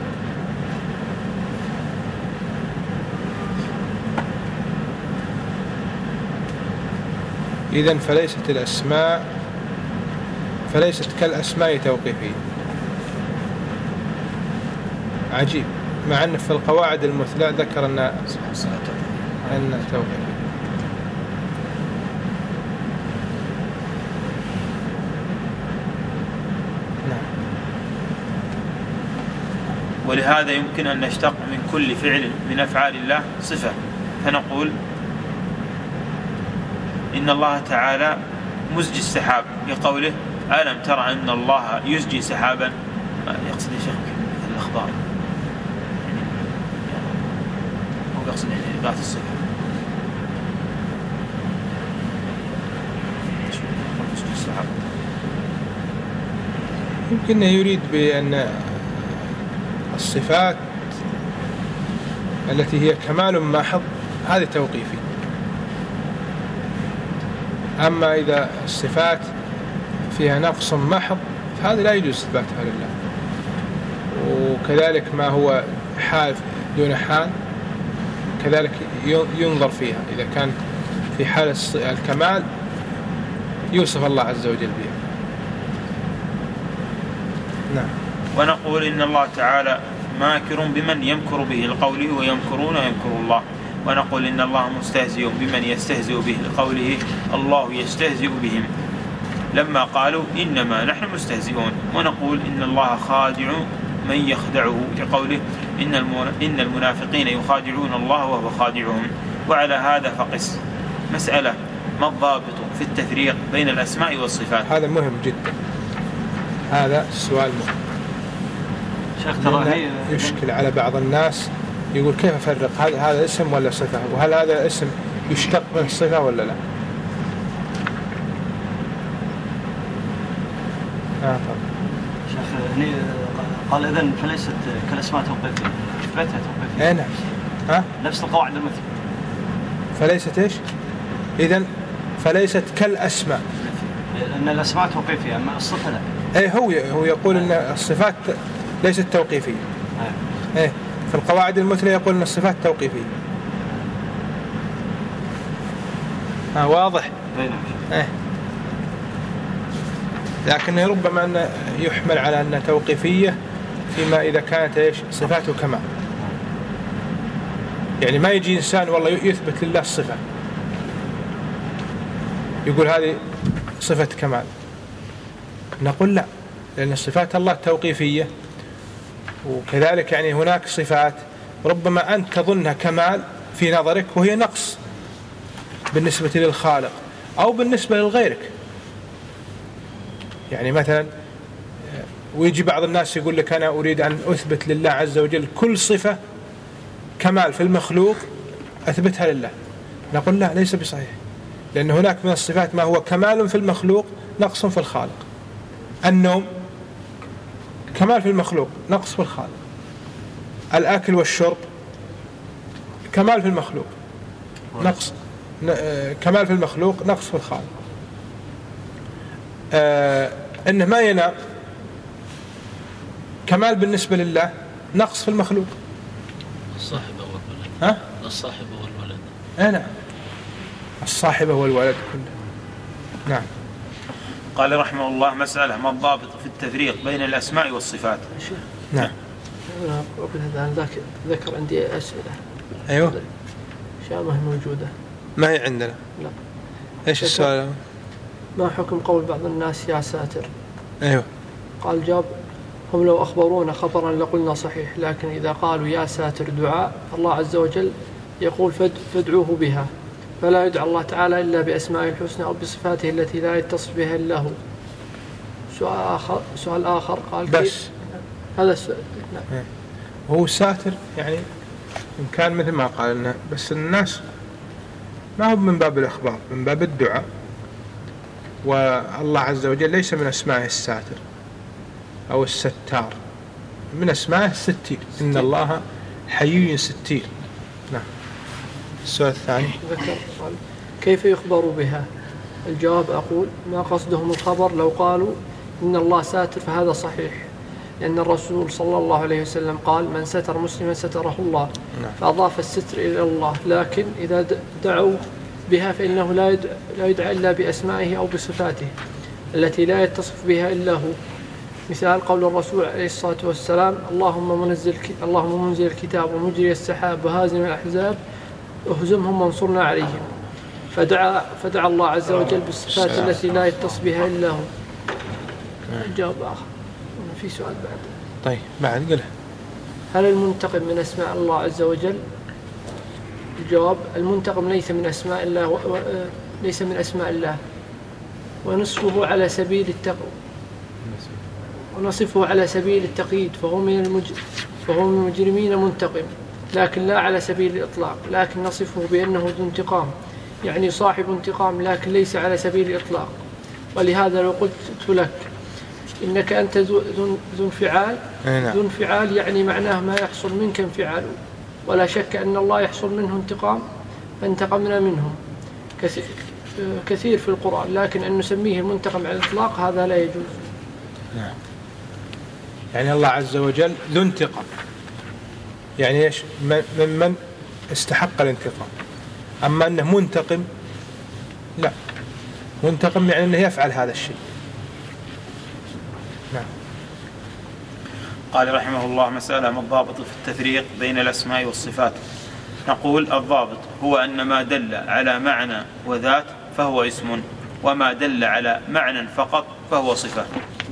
إذن فليست كالأسماء توقيفية. عجيب، مع أن في القواعد المثلى ذكر أن توقيفية. ولهذا يمكن أن نشتق من كل فعل من أفعال الله صفة فنقول إن الله تعالى مزجي السحاب لقوله: ألم ترى أن الله يزجي سحابا. يقصد يا شيخ الأخبار، هو يقصد ذات الصفة. يمكن يريد بأن الصفات التي هي كمال محض هذه توقيفي. أما إذا الصفات فيها نقص محض فهذا لا يجوز إثباتها لله. وكذلك ما هو حال دون حال كذلك ينظر فيها، إذا كان في حال الكمال يوصف الله عز وجل بها. نعم. ونقول إن الله تعالى ماكر بمن يمكر به لقوله ويمكرون ويمكر الله. ونقول إن الله مستهزئ بمن يستهزئ به لقوله الله يستهزئ بهم لما قالوا إنما نحن مستهزئون. ونقول إن الله خادع من يخدعه لقوله إن المنافقين يخادعون الله وهو خادعهم. وعلى هذا فقس. مسألة: ما الضابط في التفريق بين الأسماء والصفات؟ هذا مهم جدا، هذا السؤال مهم. شيخ ترى يشكل على بعض الناس، يقول كيف أفرق هذا اسم ولا صفة، وهل هذا اسم يشتق من الصفة ولا لا؟ طبعا. شيخ هني قال إذن فليست كالأسماء توقيفية، إثباتها توقيفية. نعم. نفس القواعد المثل. فليست إيش؟ إذن فليست كالأسماء. لأن الأسماء توقيفية أما الصفة لا. هو يقول إن الصفات ليست توقيفية. في القواعد المثلى يقول إن الصفات توقيفية. واضح. لكن ربما أن يحمل على أنها توقيفية فيما إذا كانت إيش صفاته كمال. يعني ما يجي إنسان والله يثبت لله الصفة يقول هذه صفة كمال، نقول لا، لأن صفات الله توقيفية. وكذلك يعني هناك صفات ربما أنت تظنها كمال في نظرك وهي نقص بالنسبة للخالق أو بالنسبة لغيرك. يعني مثلا ويجي بعض الناس يقول لك أنا أريد أن أثبت لله عز وجل كل صفة كمال في المخلوق أثبتها لله، نقول لا، ليس بصحيح، لأن هناك من الصفات ما هو كمال في المخلوق نقص في الخالق. النوم كمال في المخلوق نقص في الخالق. الأكل والشرب كمال في المخلوق نقص، كمال في المخلوق نقص في الخالق. إنه ما ينام كمال بالنسبة لله نقص في المخلوق. الصاحبة والولد. الصاحبة والولد. نعم، الصاحبة والولد كله. نعم. قال رحمه الله: مسألة: ما الضابط في التفريق بين الأسماء والصفات؟ نعم. قبل هذا ذكر عندي أسئلة. أيوه. أشياء ما هي موجودة. ما هي عندنا. لا. إيش السؤال؟ ما حكم قول بعض الناس يا ساتر؟ أيوه. قال جاب: هم لو أخبرونا خبرا لقلنا صحيح، لكن إذا قالوا يا ساتر دعاء الله عز وجل يقول فادعوه بها، فلا يدعى الله تعالى إلا بأسمائه الحسنى أو بصفاته التي لا يتصف بها إلا هو. سؤال آخر قال بس هذا السؤال. نعم. هو ساتر يعني إن كان مثل ما قال لنا، بس الناس ما هو من باب الإخبار، من باب الدعاء. والله عز وجل ليس من أسمائه الساتر أو الستار، من أسمائه الستير، إن الله حيي ستير. نعم. السؤال الثاني ذكر قال كيف يخبر بها؟ الجواب: أقول ما قصدهم الخبر، لو قالوا إن الله ساتر فهذا صحيح، لأن الرسول صلى الله عليه وسلم قال: من ستر مسلما ستره الله. نعم. فأضاف الستر إلى الله. لكن إذا دعوا بها فإنه لا يدعى إلا بأسمائه أو بصفاته التي لا يتصف بها إلا هو. مثال قول الرسول عليه الصلاة والسلام: اللهم منزل الكتاب ومجري السحاب وهازم الأحزاب اهزمهم وانصرنا عليهم. فدعا الله عز وجل بالصفات التي لا يتصف بها إلا هو. الجواب آخر. في سؤال بعد. طيب بعد قله: هل المنتقم من أسماء الله عز وجل؟ الجواب: المنتقم ليس من أسماء الله، ونصفه على سبيل التقييد، فهو من المجرمين منتقم، لكن لا على سبيل الإطلاق، لكن نصفه بأنه ذو انتقام، يعني صاحب انتقام، لكن ليس على سبيل الإطلاق. ولهذا لو قلت لك إنك أنت ذو انفعال يعني معناه ما يحصل منك انفعال، ولا شك أن الله يحصل منه انتقام، فانتقمنا منهم كثير في القرآن، لكن أن نسميه المنتقم على الإطلاق هذا لا يجوز. نعم. يعني الله عز وجل ذو انتقام، يعني إيش؟ من استحق الانتقام. أما أنه منتقم لا، منتقم يعني أنه يفعل هذا الشيء. نعم. قال رحمه الله: مسألة: ما الضابط في التفريق بين الأسماء والصفات؟ نقول: الضابط هو أن ما دل على معنى وذات فهو اسم، وما دل على معنى فقط فهو صفة.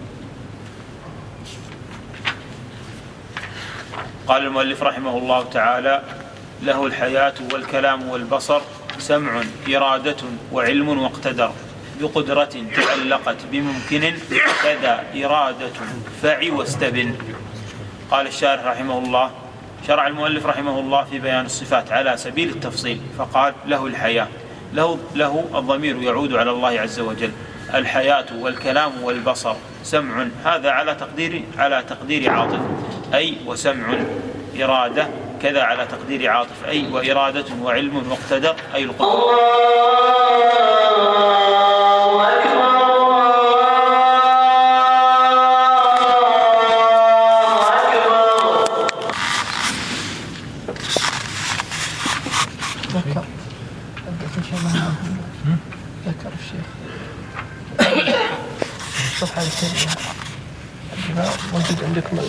قال المؤلف رحمه الله تعالى: له الحياة والكلام والبصر، سمع، إرادة، وعلم، واقتدر، بقدرة تعلقت بممكن، كذا إرادة، فع، واستبن. قال الشارح رحمه الله: شرع المؤلف رحمه الله في بيان الصفات على سبيل التفصيل، فقال: له الحياة. له الضمير يعود على الله عز وجل. الحياة والكلام والبصر، سمع، هذا على تقدير عاطف، أي وسمع، إرادة، كذا على تقدير عاطف، أي وإرادة، وعلم، واقتدر، أي القدرة. ذكر الشيخ الصفحة الكريمة موجود عندكم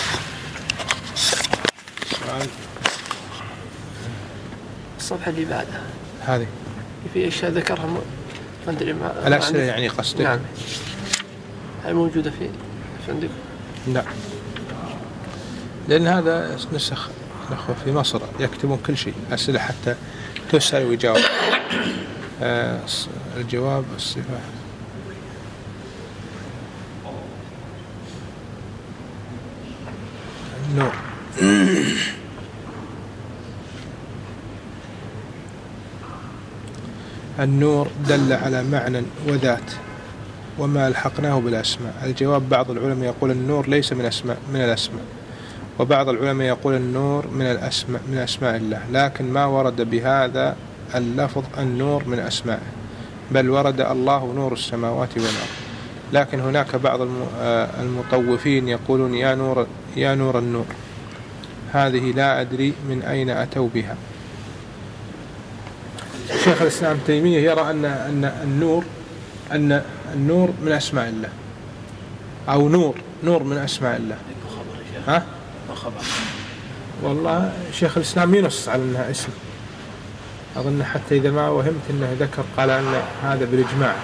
الصفحة اللي بعدها هذه في أشياء ذكرها ما أدري الأسئلة يعني قصدك؟ نعم. هل موجودة في عندكم؟ لا، لأن هذا نسخ الأخوة في مصر يكتبون كل شيء، أسئلة حتى تسأل ويجاوب. الجواب الصفة. النور. النور دل على معنى وذات وما ألحقناه بالأسماء. الجواب: بعض العلماء يقول النور ليس من الأسماء، وبعض العلماء يقول النور من أسماء الله، لكن ما ورد بهذا اللفظ النور من أسمائه، بل ورد الله نور السماوات والأرض. لكن هناك بعض المطوفين يقولون يا نور النور. هذه لا أدري من أين أتوا بها. شيخ الإسلام تيمية يرى أن النور من أسماء الله، أو نور من أسماء الله. ها؟ والله شيخ الإسلام ينص على أنها اسم، أظن حتى إذا ما وهمت أنه ذكر قال أن هذا بالإجماع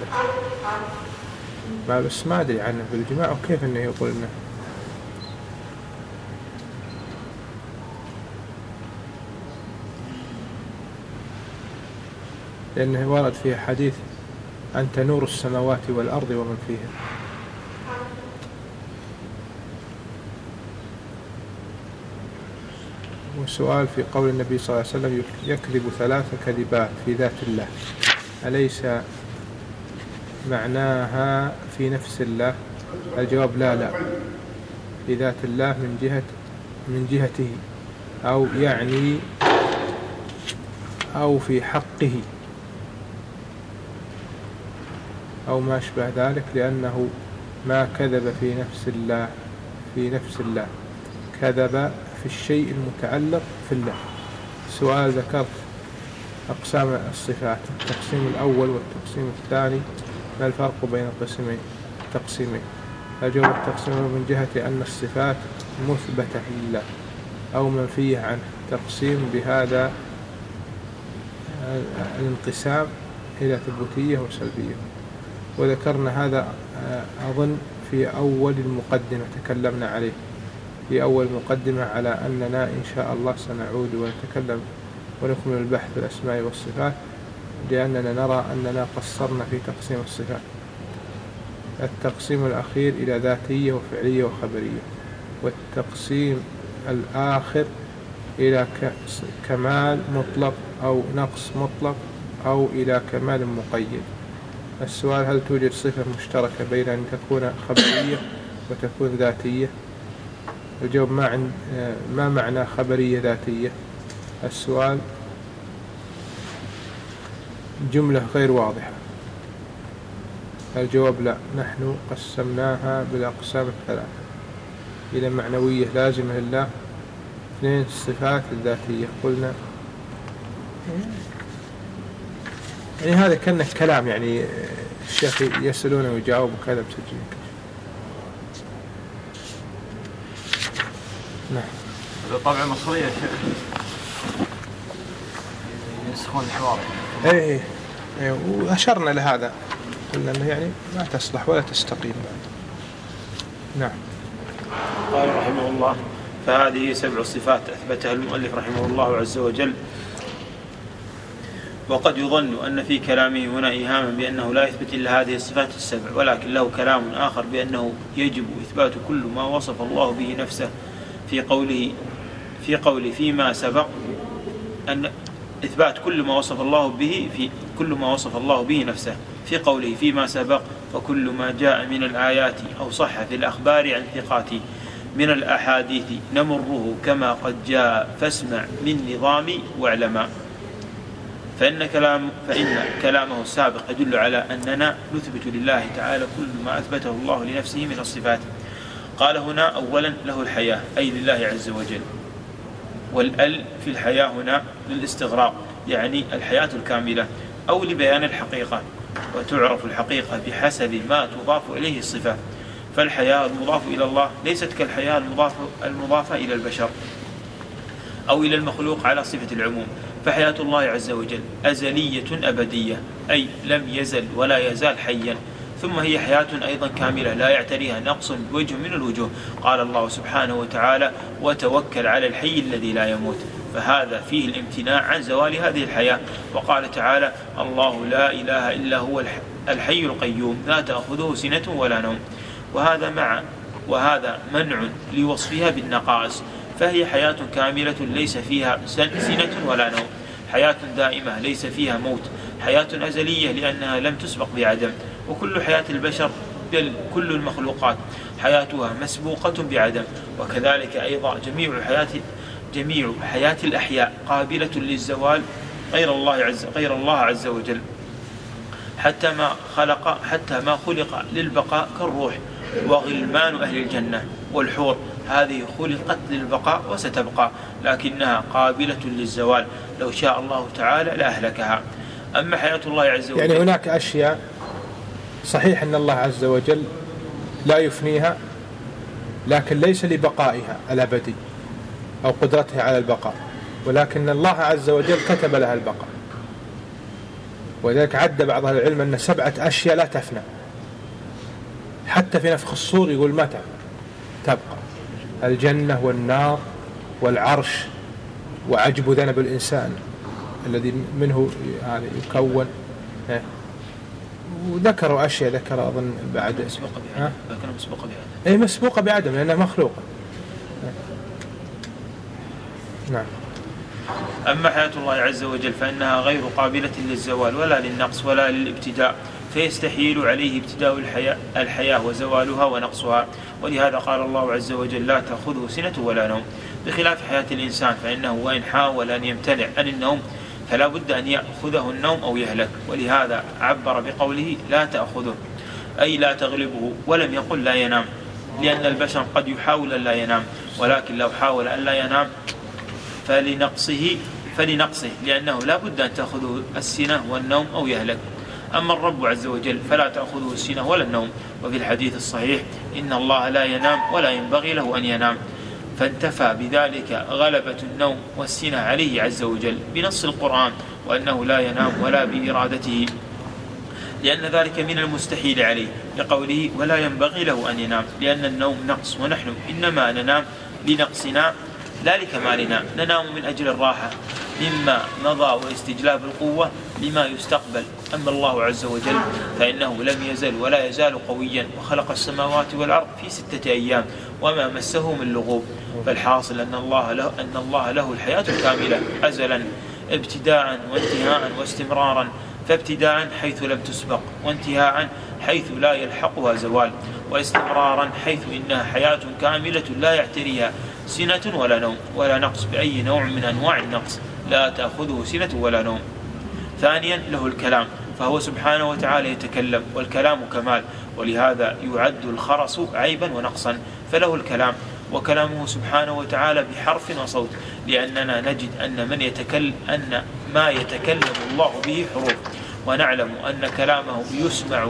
بعد، بس ما أدري عنه بالإجماع وكيف أنه يقول أنه. لأنه ورد فيه حديث: أنت نور السماوات والأرض ومن فيها. وسؤال في قول النبي صلى الله عليه وسلم: يكذب 3 كذبات في ذات الله، أليس معناها في نفس الله؟ الجواب: لا، في ذات الله من جهته، أو يعني أو في حقه، أو ما أشبه ذلك، لأنه ما كذب في نفس الله، كذب في الشيء المتعلق في الله. سؤال: ذكرت أقسام الصفات، التقسيم الأول والتقسيم الثاني، ما الفرق بين التقسيمين؟ الجواب: التقسيم من جهة أن الصفات مثبتة لله أو منفية عنه، تقسيم بهذا الانقسام إلى ثبوتية وسلبية. وذكرنا هذا أظن في أول المقدمة، تكلمنا عليه في أول مقدمة على أننا إن شاء الله سنعود ونتكلم ونكمل البحث في الأسماء والصفات، لأننا نرى أننا قصرنا في تقسيم الصفات. التقسيم الأخير إلى ذاتية وفعلية وخبرية، والتقسيم الآخر إلى كمال مطلق أو نقص مطلق أو إلى كمال مقيد. السؤال: هل توجد صفة مشتركة بين أن تكون خبرية وتكون ذاتية؟ الجواب: ما معنى خبرية ذاتية؟ السؤال: جملة غير واضحة. الجواب: لا، نحن قسمناها بالأقسام 3 إلى معنوية لازمة لله، 2 الصفات الذاتية. قلنا يعني هذا كان كلام، يعني الشيخ يسألونه ويجاوب وكذا بتجي. نعم. طبعا مصرية شيخ ينسخون الحوار. ايه وأشرنا لهذا، قلنا انه يعني ما تصلح ولا تستقيم بعد. نعم. قال رحمه الله: فهذه 7 صفات أثبتها المؤلف رحمه الله عز وجل. وقد يظن أن في كلامه هنا إيهاما بأنه لا يثبت إلا هذه الصفات ال7، ولكن له كلام آخر بأنه يجب إثبات كل ما وصف الله به نفسه في قوله فيما سبق، أن إثبات كل ما وصف الله به نفسه في قوله فيما سبق: فكل ما جاء من الآيات أو صح في الأخبار عن ثقات من الأحاديث نمره كما قد جاء فاسمع من نظامي واعلما. فإن كلامه السابق يدل على أننا نثبت لله تعالى كل ما أثبته الله لنفسه من الصفات. قال هنا: أولا له الحياة، أي لله عز وجل، والأل في الحياة هنا للاستغراق، يعني الحياة الكاملة، أو لبيان الحقيقة، وتعرف الحقيقة بحسب ما تضاف إليه الصفة. فالحياة المضاف إلى الله ليست كالحياة المضافة إلى البشر أو إلى المخلوق على صفة العموم. فحياة الله عز وجل أزلية أبدية، أي لم يزل ولا يزال حيا، ثم هي حياة أيضا كاملة لا يعتريها نقص بوجه من الوجوه. قال الله سبحانه وتعالى: وتوكل على الحي الذي لا يموت، فهذا فيه الامتناع عن زوال هذه الحياة. وقال تعالى: الله لا إله إلا هو الحي القيوم لا تأخذه سنة ولا نوم، وهذا منع لوصفها بالنقائص، فهي حياة كاملة ليس فيها سنة ولا نوم، حياة دائمة ليس فيها موت، حياة أزلية لأنها لم تسبق بعدم. وكل حياة البشر بل كل المخلوقات حياتها مسبوقة بعدم، وكذلك أيضا جميع حياة الأحياء قابلة للزوال غير الله عز وجل، حتى ما خلق للبقاء كالروح وغلمان أهل الجنة والحور، هذه خلقت للبقاء وستبقى، لكنها قابلة للزوال، لو شاء الله تعالى لأهلكها. أما حياة الله عز وجل، يعني هناك أشياء صحيح أن الله عز وجل لا يفنيها، لكن ليس لبقائها الأبدي أو قدرتها على البقاء، ولكن الله عز وجل كتب لها البقاء. وذلك عد بعض أهل العلم أن 7 أشياء لا تفنى، حتى في نفخ الصور يقول ما تبقى: الجنة والنار والعرش وعجب ذنب الإنسان الذي منه يعني يكون. وذكروا أشياء، ذكر أظن بعد مسبوقة بعدم لأنها مخلوقة. نعم. أما حياة الله عز وجل فإنها غير قابلة للزوال ولا للنقص ولا للابتداء، فيستحيل عليه ابتداء الحياة وزوالها ونقصها. ولهذا قال الله عز وجل: لا تأخذه سنة ولا نوم، بخلاف حياة الإنسان فإنه وإن حاول أن يمتنع عن النوم فلا بد أن يأخذه النوم أو يهلك. ولهذا عبر بقوله لا تأخذه، أي لا تغلبه، ولم يقل لا ينام، لأن البشر قد يحاول أن لا ينام، ولكن لو حاول أن لا ينام فلنقصه، لأنه لا بد أن تأخذه السنة والنوم أو يهلك. أما الرب عز وجل فلا تأخذه السنة ولا النوم. وفي الحديث الصحيح: إن الله لا ينام ولا ينبغي له أن ينام، فانتفى بذلك غلبة النوم والسنة عليه عز وجل بنص القرآن، وأنه لا ينام ولا بإرادته، لأن ذلك من المستحيل عليه، لقوله: ولا ينبغي له أن ينام، لأن النوم نقص، ونحن إنما ننام لنقصنا لا لكمالنا، ننام من أجل الراحة مما مضى واستجلاب القوة لما يستقبل. أما الله عز وجل فإنه لم يزل ولا يزال قويا، وخلق السماوات والأرض في 6 أيام وما مسه من لغوب. فالحاصل أن الله له الحياة الكاملة أزلا، ابتداء وانتهاء واستمرارا، فابتداء حيث لم تسبق، وانتهاء حيث لا يلحقها زوال، واستمرارا حيث إنها حياة كاملة لا يعتريها سنة ولا نوم ولا نقص بأي نوع من أنواع النقص، لا تأخذه سنة ولا نوم. ثانيا له الكلام، فهو سبحانه وتعالى يتكلم، والكلام كمال، ولهذا يعد الخرس عيبا ونقصا، فله الكلام، وكلامه سبحانه وتعالى بحرف وصوت، لأننا نجد أن ما يتكلم الله به حروف، ونعلم أن كلامه يسمع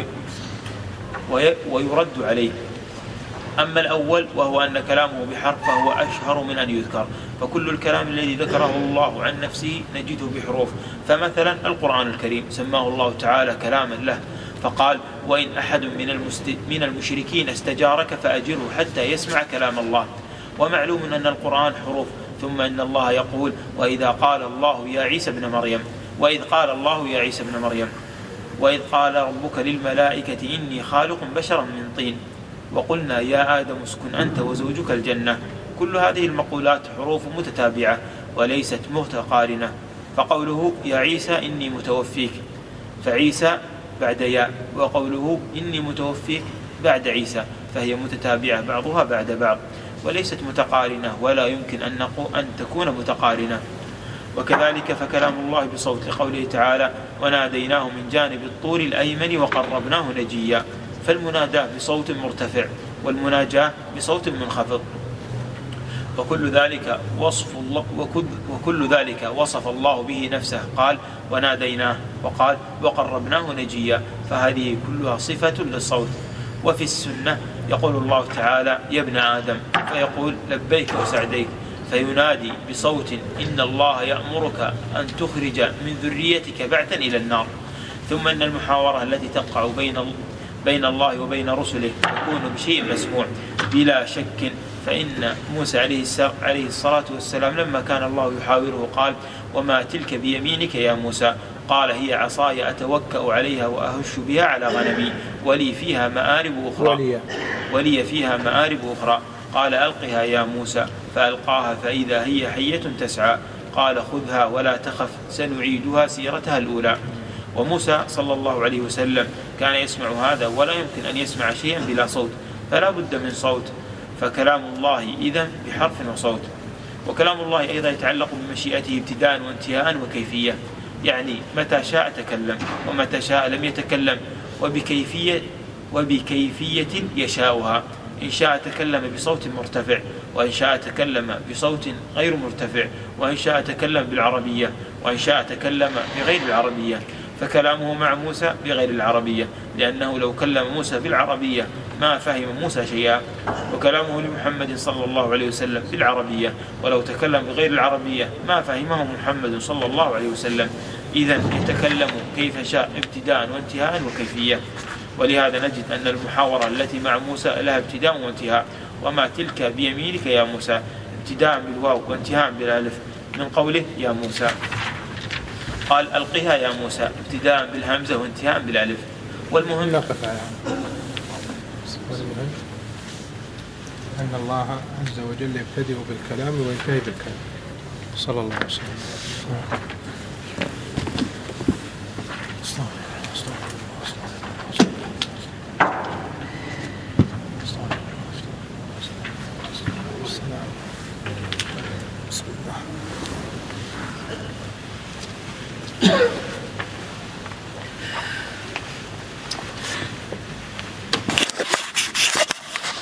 ويرد عليه. أما الأول وهو أن كلامه بحرف فهو أشهر من أن يذكر، فكل الكلام الذي ذكره الله عن نفسه نجده بحروف. فمثلا القرآن الكريم سماه الله تعالى كلاما له، فقال: وإن أحد من المشركين استجارك فأجره حتى يسمع كلام الله. ومعلوم أن القرآن حروف. ثم إن الله يقول: وإذ قال الله يا عيسى ابن مريم وإذ قال ربك للملائكة إني خالق بشرا من طين وقلنا يا آدم اسكن أنت وزوجك الجنة. كل هذه المقولات حروف متتابعة وليست متقارنة. فقوله يا عيسى إني متوفيك، فعيسى بعد يا، وقوله إني متوفيك بعد عيسى، فهي متتابعة بعضها بعد بعض وليست متقارنة، ولا يمكن أن تكون متقارنة. وكذلك فكلام الله بصوت، لقوله تعالى: وناديناه من جانب الطور الأيمن وقربناه نجيا. فالمناداة بصوت مرتفع والمناجاة بصوت منخفض. وكل ذلك وصف الله به نفسه، قال: وناديناه، وقال: وقربناه نجيا، فهذه كلها صفة للصوت. وفي السنة يقول الله تعالى: يا ابن آدم، فيقول: لبيك وسعديك، فينادي بصوت: إن الله يأمرك أن تخرج من ذريتك بعثا إلى النار. ثم أن المحاورة التي تقع بين الله وبين رسله تكون بشيء مسموع بلا شك. فإن موسى عليه الصلاة والسلام لما كان الله يحاوره قال: وما تلك بيمينك يا موسى؟ قال: هي عصاي أتوكأ عليها وأهش بها على غنمي ولي فيها مآرب أخرى. قال: ألقها يا موسى، فألقاها فإذا هي حية تسعى. قال: خذها ولا تخف، سنعيدها سيرتها الأولى. وموسى صلى الله عليه وسلم كان يسمع هذا ولا يمكن أن يسمع شيئا بلا صوت، فلا بد من صوت. فكلام الله إذن بحرف وصوت. وكلام الله أيضا يتعلق بمشيئته ابتداء وانتهاء وكيفية، يعني متى شاء تكلم ومتى شاء لم يتكلم، وبكيفية يشاؤها. إن شاء تكلم بصوت مرتفع، وإن شاء تكلم بصوت غير مرتفع، وإن شاء تكلم بالعربية، وإن شاء تكلم بغير العربية. فكلامه مع موسى بغير العربية، لأنه لو كلم موسى بالعربية ما فهم موسى شيئا. وكلامه لمحمد صلى الله عليه وسلم بالعربية، ولو تكلم بغير العربية ما فهمه محمد صلى الله عليه وسلم. إذن يتكلم كيف شاء ابتداء وانتهاء وكيفية. ولهذا نجد أن المحاورة التي مع موسى لها ابتداء وانتهاء. وما تلك بيمينك يا موسى، ابتداء بالواو وانتهاء بالالف، من قوله يا موسى. قال: ألقها يا موسى، ابتداء بالهمزة وانتهاء بالالف. والمهم أن الله عز وجل يبتدئ بالكلام وينتهي بالكلام، صلى الله عليه وسلم. بسم الله.